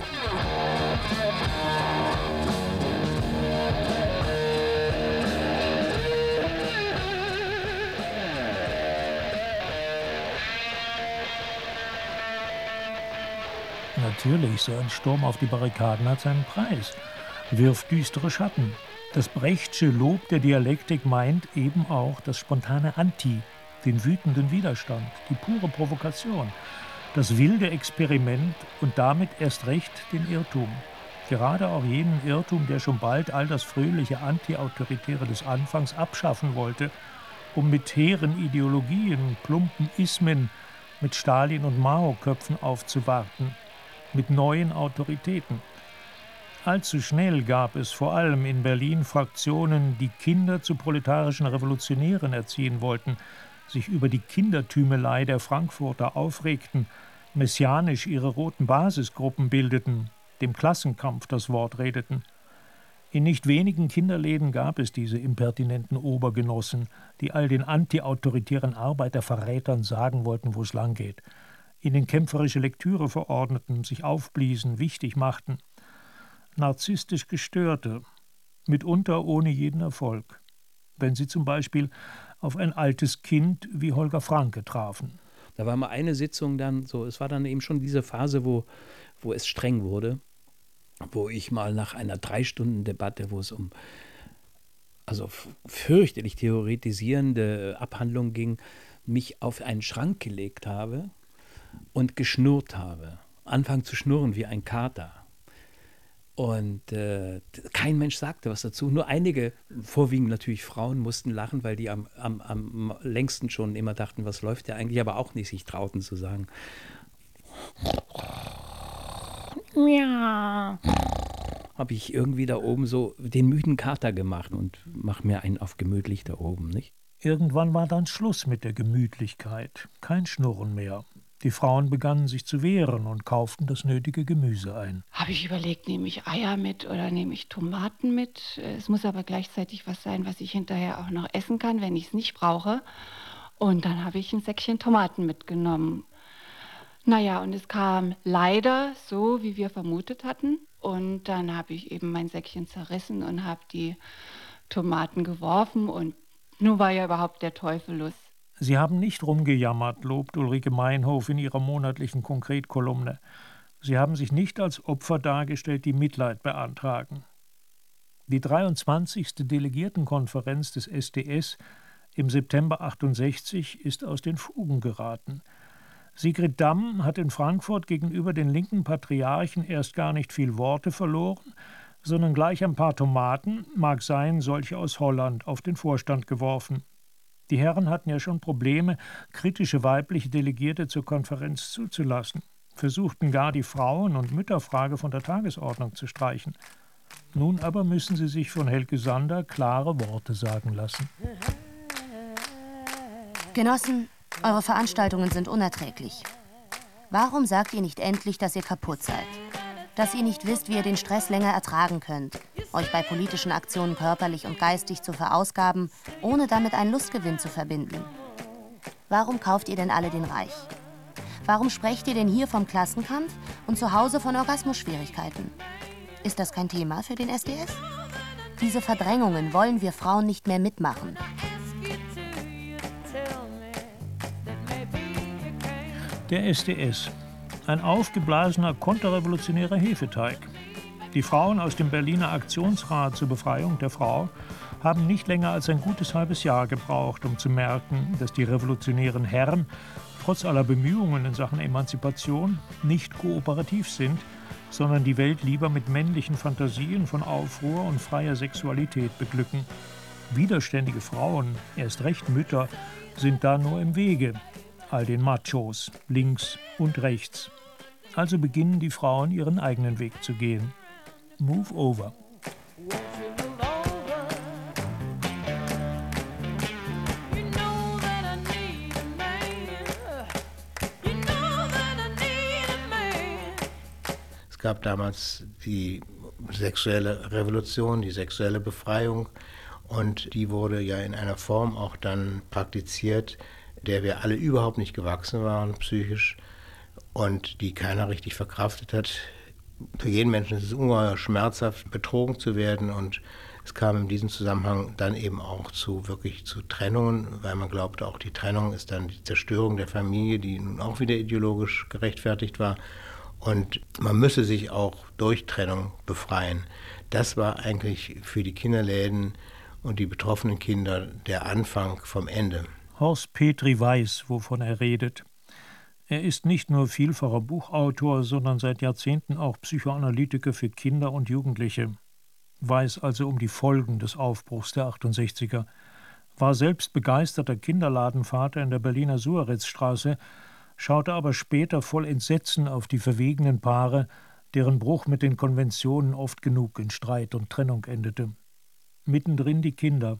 Natürlich, so ein Sturm auf die Barrikaden hat seinen Preis, wirft düstere Schatten. Das Brechtsche Lob der Dialektik meint eben auch das spontane Anti, den wütenden Widerstand, die pure Provokation, das wilde Experiment und damit erst recht den Irrtum. Gerade auch jenen Irrtum, der schon bald all das fröhliche Anti-Autoritäre des Anfangs abschaffen wollte, um mit hehren Ideologien, plumpen Ismen, mit Stalin- und Mao-Köpfen aufzuwarten, mit neuen Autoritäten. Allzu schnell gab es vor allem in Berlin Fraktionen, die Kinder zu proletarischen Revolutionären erziehen wollten, sich über die Kindertümelei der Frankfurter aufregten, messianisch ihre roten Basisgruppen bildeten, dem Klassenkampf das Wort redeten. In nicht wenigen Kinderläden gab es diese impertinenten Obergenossen, die all den antiautoritären Arbeiterverrätern sagen wollten, wo es langgeht, ihnen kämpferische Lektüre verordneten, sich aufbliesen, wichtig machten. Narzisstisch Gestörte, mitunter ohne jeden Erfolg, wenn sie zum Beispiel auf ein altes Kind wie Holger Franke trafen. Da war mal eine Sitzung dann so, es war dann eben schon diese Phase, wo, wo es streng wurde, wo ich mal nach einer Drei-Stunden-Debatte, wo es um also fürchterlich theoretisierende Abhandlung ging, mich auf einen Schrank gelegt habe und geschnurrt habe. Anfangen zu schnurren wie ein Kater. Und äh, kein Mensch sagte was dazu. Nur einige, vorwiegend natürlich Frauen, mussten lachen, weil die am, am, am längsten schon immer dachten, was läuft ja eigentlich, aber auch nicht sich trauten zu sagen. Ja. Habe ich irgendwie da oben so den müden Kater gemacht und mach mir einen auf gemütlich da oben, nicht? Irgendwann war dann Schluss mit der Gemütlichkeit. Kein Schnurren mehr. Die Frauen begannen sich zu wehren und kauften das nötige Gemüse ein. Habe ich überlegt, nehme ich Eier mit oder nehme ich Tomaten mit? Es muss aber gleichzeitig was sein, was ich hinterher auch noch essen kann, wenn ich es nicht brauche. Und dann habe ich ein Säckchen Tomaten mitgenommen. Naja, und es kam leider so, wie wir vermutet hatten. Und dann habe ich eben mein Säckchen zerrissen und habe die Tomaten geworfen. Und nun war ja überhaupt der Teufel los. Sie haben nicht rumgejammert, lobt Ulrike Meinhof in ihrer monatlichen Konkretkolumne. Sie haben sich nicht als Opfer dargestellt, die Mitleid beantragen. Die dreiundzwanzigste Delegiertenkonferenz des S D S im September achtundsechzig ist aus den Fugen geraten. Sigrid Damm hat in Frankfurt gegenüber den linken Patriarchen erst gar nicht viel Worte verloren, sondern gleich ein paar Tomaten, mag sein, solche aus Holland, auf den Vorstand geworfen. Die Herren hatten ja schon Probleme, kritische weibliche Delegierte zur Konferenz zuzulassen, versuchten gar die Frauen- und Mütterfrage von der Tagesordnung zu streichen. Nun aber müssen sie sich von Helge Sander klare Worte sagen lassen. Genossen, eure Veranstaltungen sind unerträglich. Warum sagt ihr nicht endlich, dass ihr kaputt seid? Dass ihr nicht wisst, wie ihr den Stress länger ertragen könnt, euch bei politischen Aktionen körperlich und geistig zu verausgaben, ohne damit einen Lustgewinn zu verbinden? Warum kauft ihr denn alle den Reich? Warum sprecht ihr denn hier vom Klassenkampf und zu Hause von Orgasmusschwierigkeiten? Ist das kein Thema für den S D S? Diese Verdrängungen wollen wir Frauen nicht mehr mitmachen. Der S D S. Ein aufgeblasener konterrevolutionärer Hefeteig. Die Frauen aus dem Berliner Aktionsrat zur Befreiung der Frau haben nicht länger als ein gutes halbes Jahr gebraucht, um zu merken, dass die revolutionären Herren trotz aller Bemühungen in Sachen Emanzipation nicht kooperativ sind, sondern die Welt lieber mit männlichen Fantasien von Aufruhr und freier Sexualität beglücken. Widerständige Frauen, erst recht Mütter, sind da nur im Wege, all den Machos, links und rechts. Also beginnen die Frauen ihren eigenen Weg zu gehen. Move over. Es gab damals die sexuelle Revolution, die sexuelle Befreiung, und die wurde ja in einer Form auch dann praktiziert, der wir alle überhaupt nicht gewachsen waren, psychisch, und die keiner richtig verkraftet hat. Für jeden Menschen ist es ungeheuer schmerzhaft, betrogen zu werden, und es kam in diesem Zusammenhang dann eben auch zu wirklich zu Trennungen, weil man glaubte, auch die Trennung ist dann die Zerstörung der Familie, die nun auch wieder ideologisch gerechtfertigt war, und man müsse sich auch durch Trennung befreien. Das war eigentlich für die Kinderläden und die betroffenen Kinder der Anfang vom Ende. Horst Petri weiß, wovon er redet. Er ist nicht nur vielfacher Buchautor, sondern seit Jahrzehnten auch Psychoanalytiker für Kinder und Jugendliche. Weiß also um die Folgen des Aufbruchs der achtundsechziger. War selbst begeisterter Kinderladenvater in der Berliner Suarezstraße, schaute aber später voll Entsetzen auf die verwegenen Paare, deren Bruch mit den Konventionen oft genug in Streit und Trennung endete. Mittendrin die Kinder.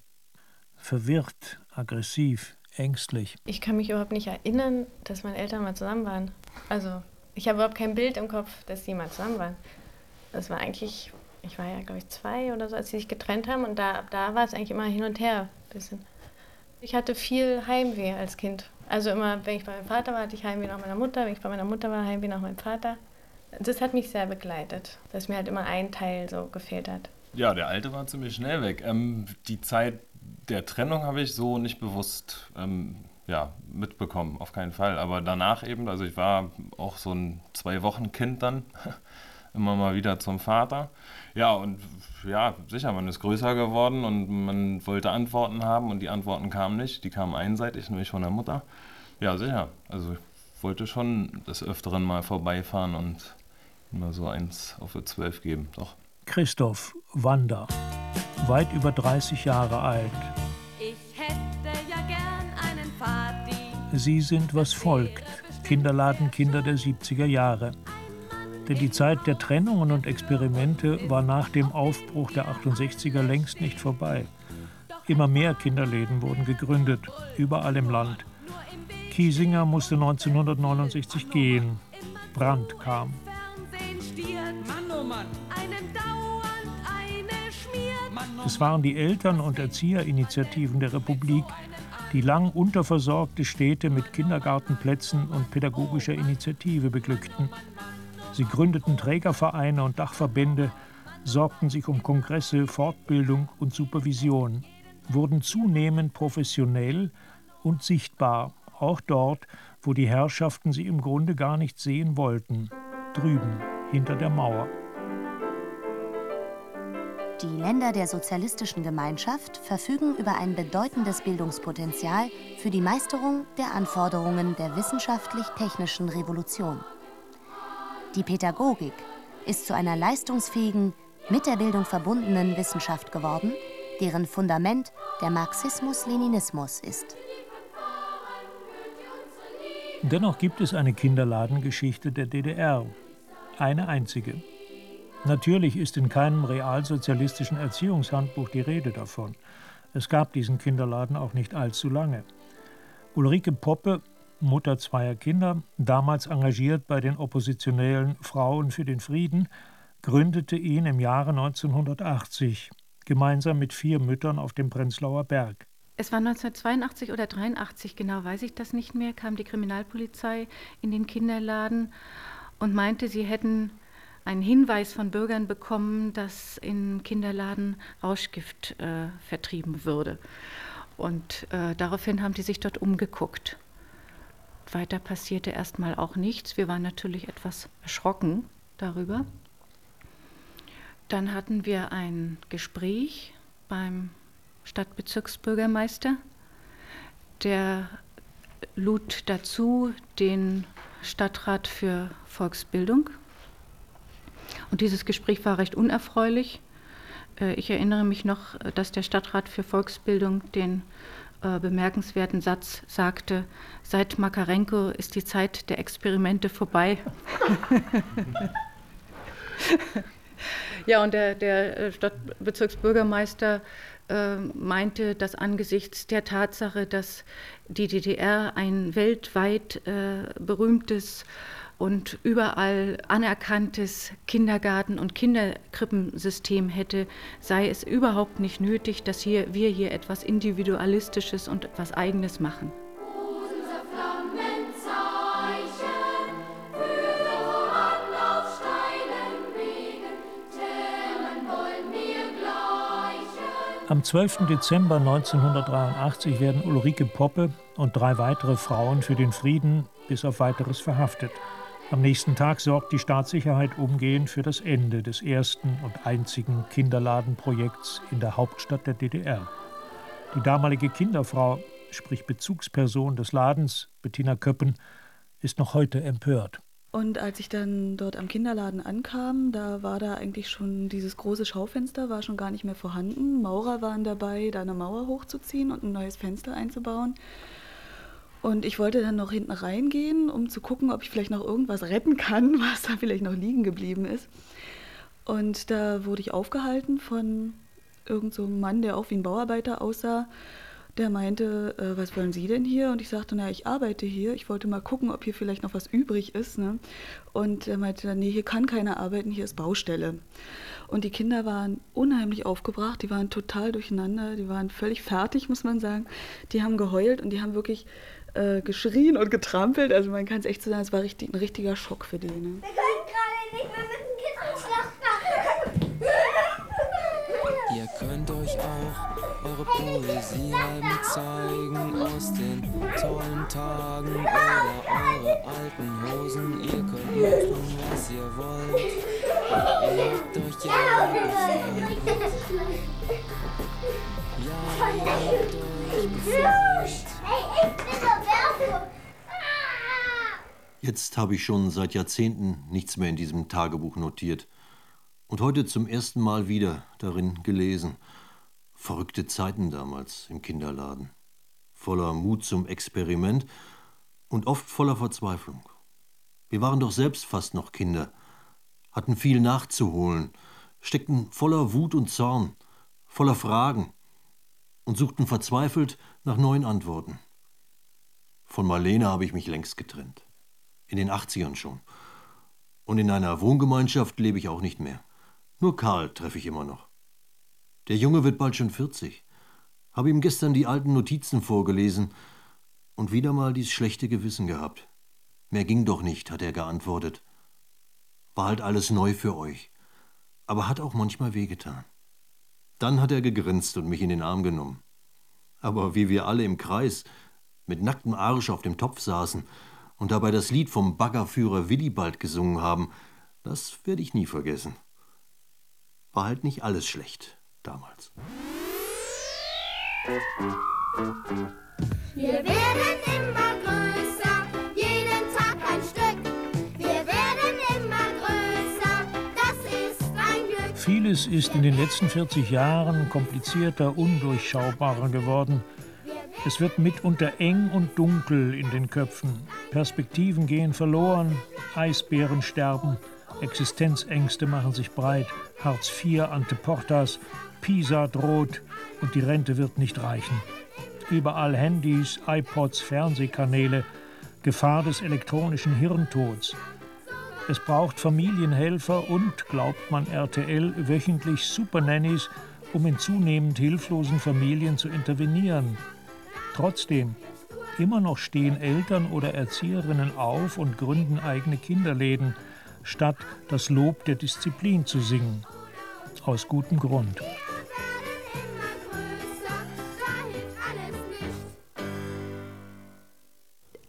Verwirrt, aggressiv, ängstlich. Ich kann mich überhaupt nicht erinnern, dass meine Eltern mal zusammen waren. Also, ich habe überhaupt kein Bild im Kopf, dass sie mal zusammen waren. Das war eigentlich, ich war ja, glaube ich, zwei oder so, als sie sich getrennt haben. Und da, da war es eigentlich immer hin und her ein bisschen. Ich hatte viel Heimweh als Kind. Also immer, wenn ich bei meinem Vater war, hatte ich Heimweh nach meiner Mutter. Wenn ich bei meiner Mutter war, Heimweh nach meinem Vater. Das hat mich sehr begleitet, dass mir halt immer ein Teil so gefehlt hat. Ja, der Alte war ziemlich schnell weg. Ähm, die Zeit der Trennung habe ich so nicht bewusst ähm, ja, mitbekommen, auf keinen Fall. Aber danach eben, also ich war auch so ein Zwei-Wochen-Kind dann, immer mal wieder zum Vater. Ja, und ja, sicher, man ist größer geworden und man wollte Antworten haben und die Antworten kamen nicht. Die kamen einseitig, nämlich von der Mutter. Ja, sicher. Also ich wollte schon des Öfteren mal vorbeifahren und immer so eins auf die zwölf geben, doch. Christoph Wander, weit über dreißig Jahre alt. Ich hätte ja gern einen Vati. Sie sind, was folgt, Kinderladenkinder der siebziger Jahre. Denn die Zeit der Trennungen und Experimente war nach dem Aufbruch der achtundsechziger längst nicht vorbei. Immer mehr Kinderläden wurden gegründet, überall im Land. Kiesinger musste neunzehnhundertneunundsechzig gehen. Brandt kam. Es waren die Eltern- und Erzieherinitiativen der Republik, die lang unterversorgte Städte mit Kindergartenplätzen und pädagogischer Initiative beglückten. Sie gründeten Trägervereine und Dachverbände, sorgten sich um Kongresse, Fortbildung und Supervision, wurden zunehmend professionell und sichtbar, auch dort, wo die Herrschaften sie im Grunde gar nicht sehen wollten, drüben, hinter der Mauer. Die Länder der sozialistischen Gemeinschaft verfügen über ein bedeutendes Bildungspotenzial für die Meisterung der Anforderungen der wissenschaftlich-technischen Revolution. Die Pädagogik ist zu einer leistungsfähigen, mit der Bildung verbundenen Wissenschaft geworden, deren Fundament der Marxismus-Leninismus ist. Dennoch gibt es eine Kinderladengeschichte der D D R, eine einzige. Natürlich ist in keinem realsozialistischen Erziehungshandbuch die Rede davon. Es gab diesen Kinderladen auch nicht allzu lange. Ulrike Poppe, Mutter zweier Kinder, damals engagiert bei den oppositionellen Frauen für den Frieden, gründete ihn im Jahre neunzehnhundertachtzig, gemeinsam mit vier Müttern auf dem Prenzlauer Berg. Es war neunzehnhundertzweiundachtzig oder dreiundachtzig, genau weiß ich das nicht mehr, kam die Kriminalpolizei in den Kinderladen und meinte, sie hätten einen Hinweis von Bürgern bekommen, dass im Kinderladen Rauschgift äh, vertrieben würde. Und äh, daraufhin haben die sich dort umgeguckt. Weiter passierte erstmal auch nichts. Wir waren natürlich etwas erschrocken darüber. Dann hatten wir ein Gespräch beim Stadtbezirksbürgermeister. Der lud dazu den Stadtrat für Volksbildung. Und dieses Gespräch war recht unerfreulich. Ich erinnere mich noch, dass der Stadtrat für Volksbildung den äh, bemerkenswerten Satz sagte: Seit Makarenko ist die Zeit der Experimente vorbei. Ja, und der, der Stadtbezirksbürgermeister äh, meinte, dass angesichts der Tatsache, dass die D D R ein weltweit äh, berühmtes und überall anerkanntes Kindergarten- und Kinderkrippensystem hätte, sei es überhaupt nicht nötig, dass hier, wir hier etwas Individualistisches und etwas Eigenes machen. Am zwölften Dezember neunzehnhundertdreiundachtzig werden Ulrike Poppe und drei weitere Frauen für den Frieden bis auf Weiteres verhaftet. Am nächsten Tag sorgt die Staatssicherheit umgehend für das Ende des ersten und einzigen Kinderladenprojekts in der Hauptstadt der D D R. Die damalige Kinderfrau, sprich Bezugsperson des Ladens, Bettina Köppen, ist noch heute empört. Und als ich dann dort am Kinderladen ankam, da war da eigentlich schon dieses große Schaufenster, war schon gar nicht mehr vorhanden. Maurer waren dabei, da eine Mauer hochzuziehen und ein neues Fenster einzubauen. Und ich wollte dann noch hinten reingehen, um zu gucken, ob ich vielleicht noch irgendwas retten kann, was da vielleicht noch liegen geblieben ist. Und da wurde ich aufgehalten von irgend so einem Mann, der auch wie ein Bauarbeiter aussah. Der meinte, äh, was wollen Sie denn hier? Und ich sagte, na, ich arbeite hier. Ich wollte mal gucken, ob hier vielleicht noch was übrig ist. Ne? Und er meinte dann, nee, hier kann keiner arbeiten, hier ist Baustelle. Und die Kinder waren unheimlich aufgebracht, die waren total durcheinander, die waren völlig fertig, muss man sagen. Die haben geheult und die haben wirklich äh, geschrien und getrampelt. Also man kann es echt so sagen, es war richtig, ein richtiger Schock für die. Ne? Wir können gerade nicht mehr mit dem Kinderschlacht machen. Ihr könnt euch auch eure Poesie halben zeigen aus den tollen Tagen oder eure alten Hosen. Ihr könnt machen, was ihr wollt. Ihr habt euch ja befreit. Ja, ihr habt euch befreit. Hey, ich bin der Werfer. Jetzt habe ich schon seit Jahrzehnten nichts mehr in diesem Tagebuch notiert. Und heute zum ersten Mal wieder darin gelesen. Verrückte Zeiten damals im Kinderladen. Voller Mut zum Experiment und oft voller Verzweiflung. Wir waren doch selbst fast noch Kinder, hatten viel nachzuholen, steckten voller Wut und Zorn, voller Fragen und suchten verzweifelt nach neuen Antworten. Von Marlene habe ich mich längst getrennt. In den achtzigern schon. Und in einer Wohngemeinschaft lebe ich auch nicht mehr. Nur Karl treffe ich immer noch. Der Junge wird bald schon vierzig. Habe ihm gestern die alten Notizen vorgelesen und wieder mal dies schlechte Gewissen gehabt. Mehr ging doch nicht, hat er geantwortet. War halt alles neu für euch, aber hat auch manchmal wehgetan. Dann hat er gegrinst und mich in den Arm genommen. Aber wie wir alle im Kreis mit nacktem Arsch auf dem Topf saßen und dabei das Lied vom Baggerführer Willibald gesungen haben, das werde ich nie vergessen. War halt nicht alles schlecht damals. Wir werden immer größer, jeden Tag ein Stück. Wir werden immer größer, das ist ein Glück. Vieles ist in den letzten vierzig Jahren komplizierter, undurchschaubarer geworden. Es wird mitunter eng und dunkel in den Köpfen. Perspektiven gehen verloren, Eisbären sterben, Existenzängste machen sich breit, Hartz vier ante portas, Pisa droht und die Rente wird nicht reichen. Überall Handys, iPods, Fernsehkanäle, Gefahr des elektronischen Hirntods. Es braucht Familienhelfer und, glaubt man R T L, wöchentlich Supernannies, um in zunehmend hilflosen Familien zu intervenieren. Trotzdem, immer noch stehen Eltern oder Erzieherinnen auf und gründen eigene Kinderläden, statt das Lob der Disziplin zu singen. Aus gutem Grund.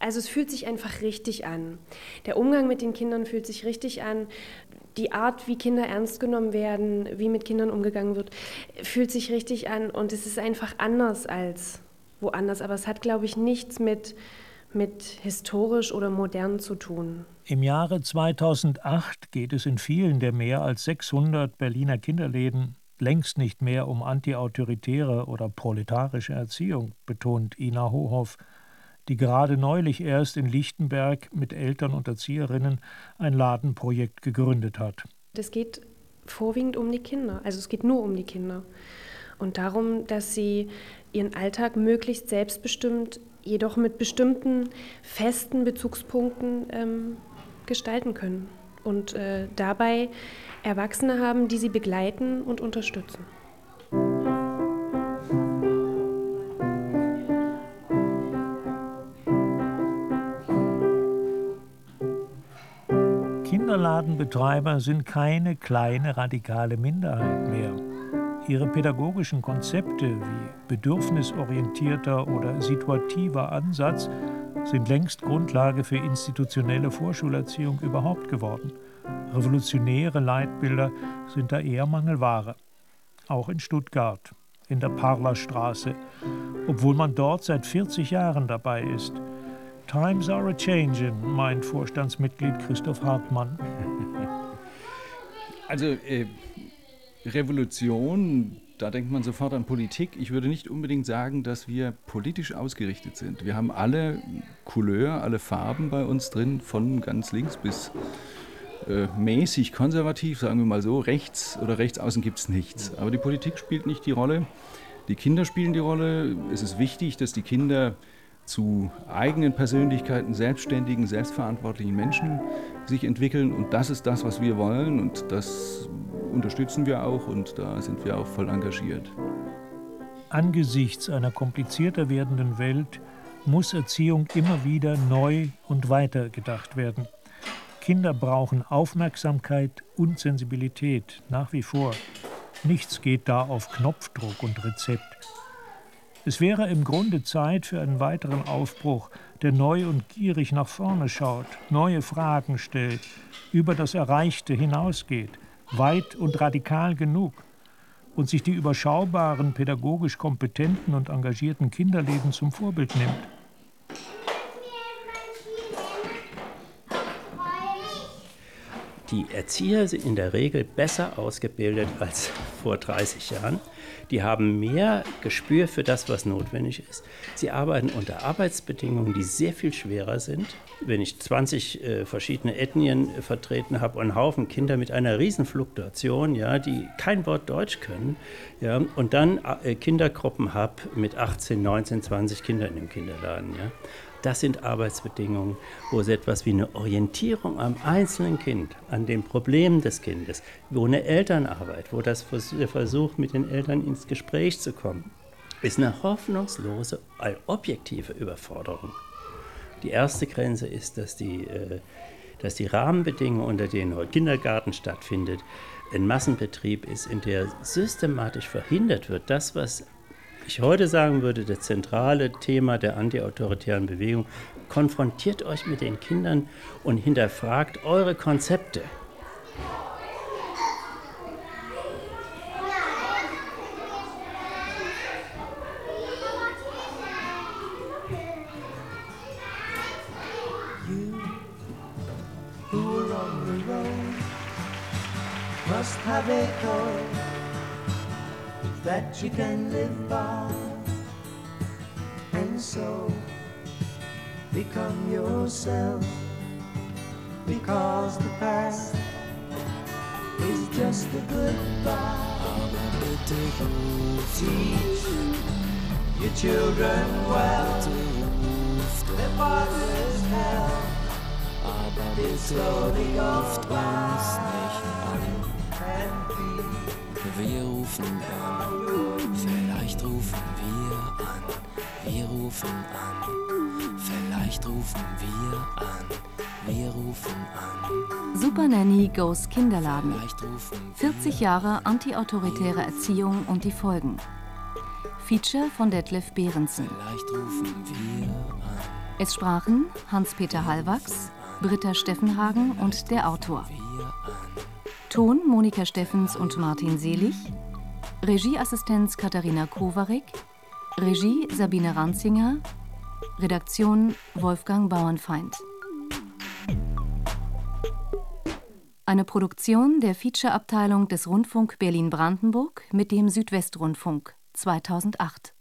Also es fühlt sich einfach richtig an. Der Umgang mit den Kindern fühlt sich richtig an. Die Art, wie Kinder ernst genommen werden, wie mit Kindern umgegangen wird, fühlt sich richtig an. Und es ist einfach anders als woanders. Aber es hat, glaube ich, nichts mit, mit historisch oder modern zu tun. Im Jahre zweitausendacht geht es in vielen der mehr als sechshundert Berliner Kinderläden längst nicht mehr um antiautoritäre oder proletarische Erziehung, betont Ina Hohoff, die gerade neulich erst in Lichtenberg mit Eltern und Erzieherinnen ein Ladenprojekt gegründet hat. Es geht vorwiegend um die Kinder, also es geht nur um die Kinder. Und darum, dass sie ihren Alltag möglichst selbstbestimmt, jedoch mit bestimmten festen Bezugspunkten ähm, gestalten können. Und äh, dabei Erwachsene haben, die sie begleiten und unterstützen. Kinderladenbetreiber sind keine kleine radikale Minderheit mehr. Ihre pädagogischen Konzepte wie bedürfnisorientierter oder situativer Ansatz sind längst Grundlage für institutionelle Vorschulerziehung überhaupt geworden. Revolutionäre Leitbilder sind da eher Mangelware. Auch in Stuttgart, in der Parlerstraße, obwohl man dort seit vierzig Jahren dabei ist. Times are a-changin', meint Vorstandsmitglied Christoph Hartmann. Also äh, Revolution, da denkt man sofort an Politik. Ich würde nicht unbedingt sagen, dass wir politisch ausgerichtet sind. Wir haben alle Couleur, alle Farben bei uns drin, von ganz links bis äh, mäßig konservativ, sagen wir mal so. Rechts oder rechts außen gibt es nichts. Aber die Politik spielt nicht die Rolle. Die Kinder spielen die Rolle. Es ist wichtig, dass die Kinder zu eigenen Persönlichkeiten, selbstständigen, selbstverantwortlichen Menschen sich entwickeln. Und das ist das, was wir wollen. Und das unterstützen wir auch. Und da sind wir auch voll engagiert. Angesichts einer komplizierter werdenden Welt muss Erziehung immer wieder neu und weiter gedacht werden. Kinder brauchen Aufmerksamkeit und Sensibilität, nach wie vor. Nichts geht da auf Knopfdruck und Rezept. Es wäre im Grunde Zeit für einen weiteren Aufbruch, der neu und gierig nach vorne schaut, neue Fragen stellt, über das Erreichte hinausgeht, weit und radikal genug und sich die überschaubaren, pädagogisch kompetenten und engagierten Kinderläden zum Vorbild nimmt. Die Erzieher sind in der Regel besser ausgebildet als vor dreißig Jahren. Die haben mehr Gespür für das, was notwendig ist. Sie arbeiten unter Arbeitsbedingungen, die sehr viel schwerer sind. Wenn ich zwanzig äh, verschiedene Ethnien äh, vertreten habe und einen Haufen Kinder mit einer Riesenfluktuation, ja, die kein Wort Deutsch können, ja, und dann äh, Kindergruppen habe mit achtzehn, neunzehn, zwanzig Kindern im Kinderladen, ja. Das sind Arbeitsbedingungen, wo es etwas wie eine Orientierung am einzelnen Kind, an den Problemen des Kindes, wo eine Elternarbeit, wo das der Versuch, mit den Eltern ins Gespräch zu kommen, ist eine hoffnungslose, objektive Überforderung. Die erste Grenze ist, dass die, dass die Rahmenbedingungen, unter denen heute Kindergarten stattfindet, ein Massenbetrieb ist, in der systematisch verhindert wird, das, was ich heute sagen würde, das zentrale Thema der antiautoritären Bewegung: konfrontiert euch mit den Kindern und hinterfragt eure Konzepte. You who are on the road must have a code that you can live by, and so become yourself, because the past is just a goodbye. Aber bitte teach your children well, their father's hell, aber bitte ruft uns nicht an. Wir rufen an, vielleicht rufen wir an, wir rufen an, vielleicht rufen wir an, wir rufen an. Super Nanny Goes Kinderladen. vierzig Jahre antiautoritäre Erziehung und die Folgen. Feature von Detlef Behrensen. Vielleicht rufen wir an. Es sprachen Hans-Peter Hallwachs, Britta Steffenhagen und der Autor. Ton Monika Steffens und Martin Selig. Regieassistenz Katharina Kowarek. Regie Sabine Ranzinger. Redaktion Wolfgang Bauernfeind. Eine Produktion der Feature-Abteilung des Rundfunk Berlin-Brandenburg mit dem Südwestrundfunk zweitausendacht.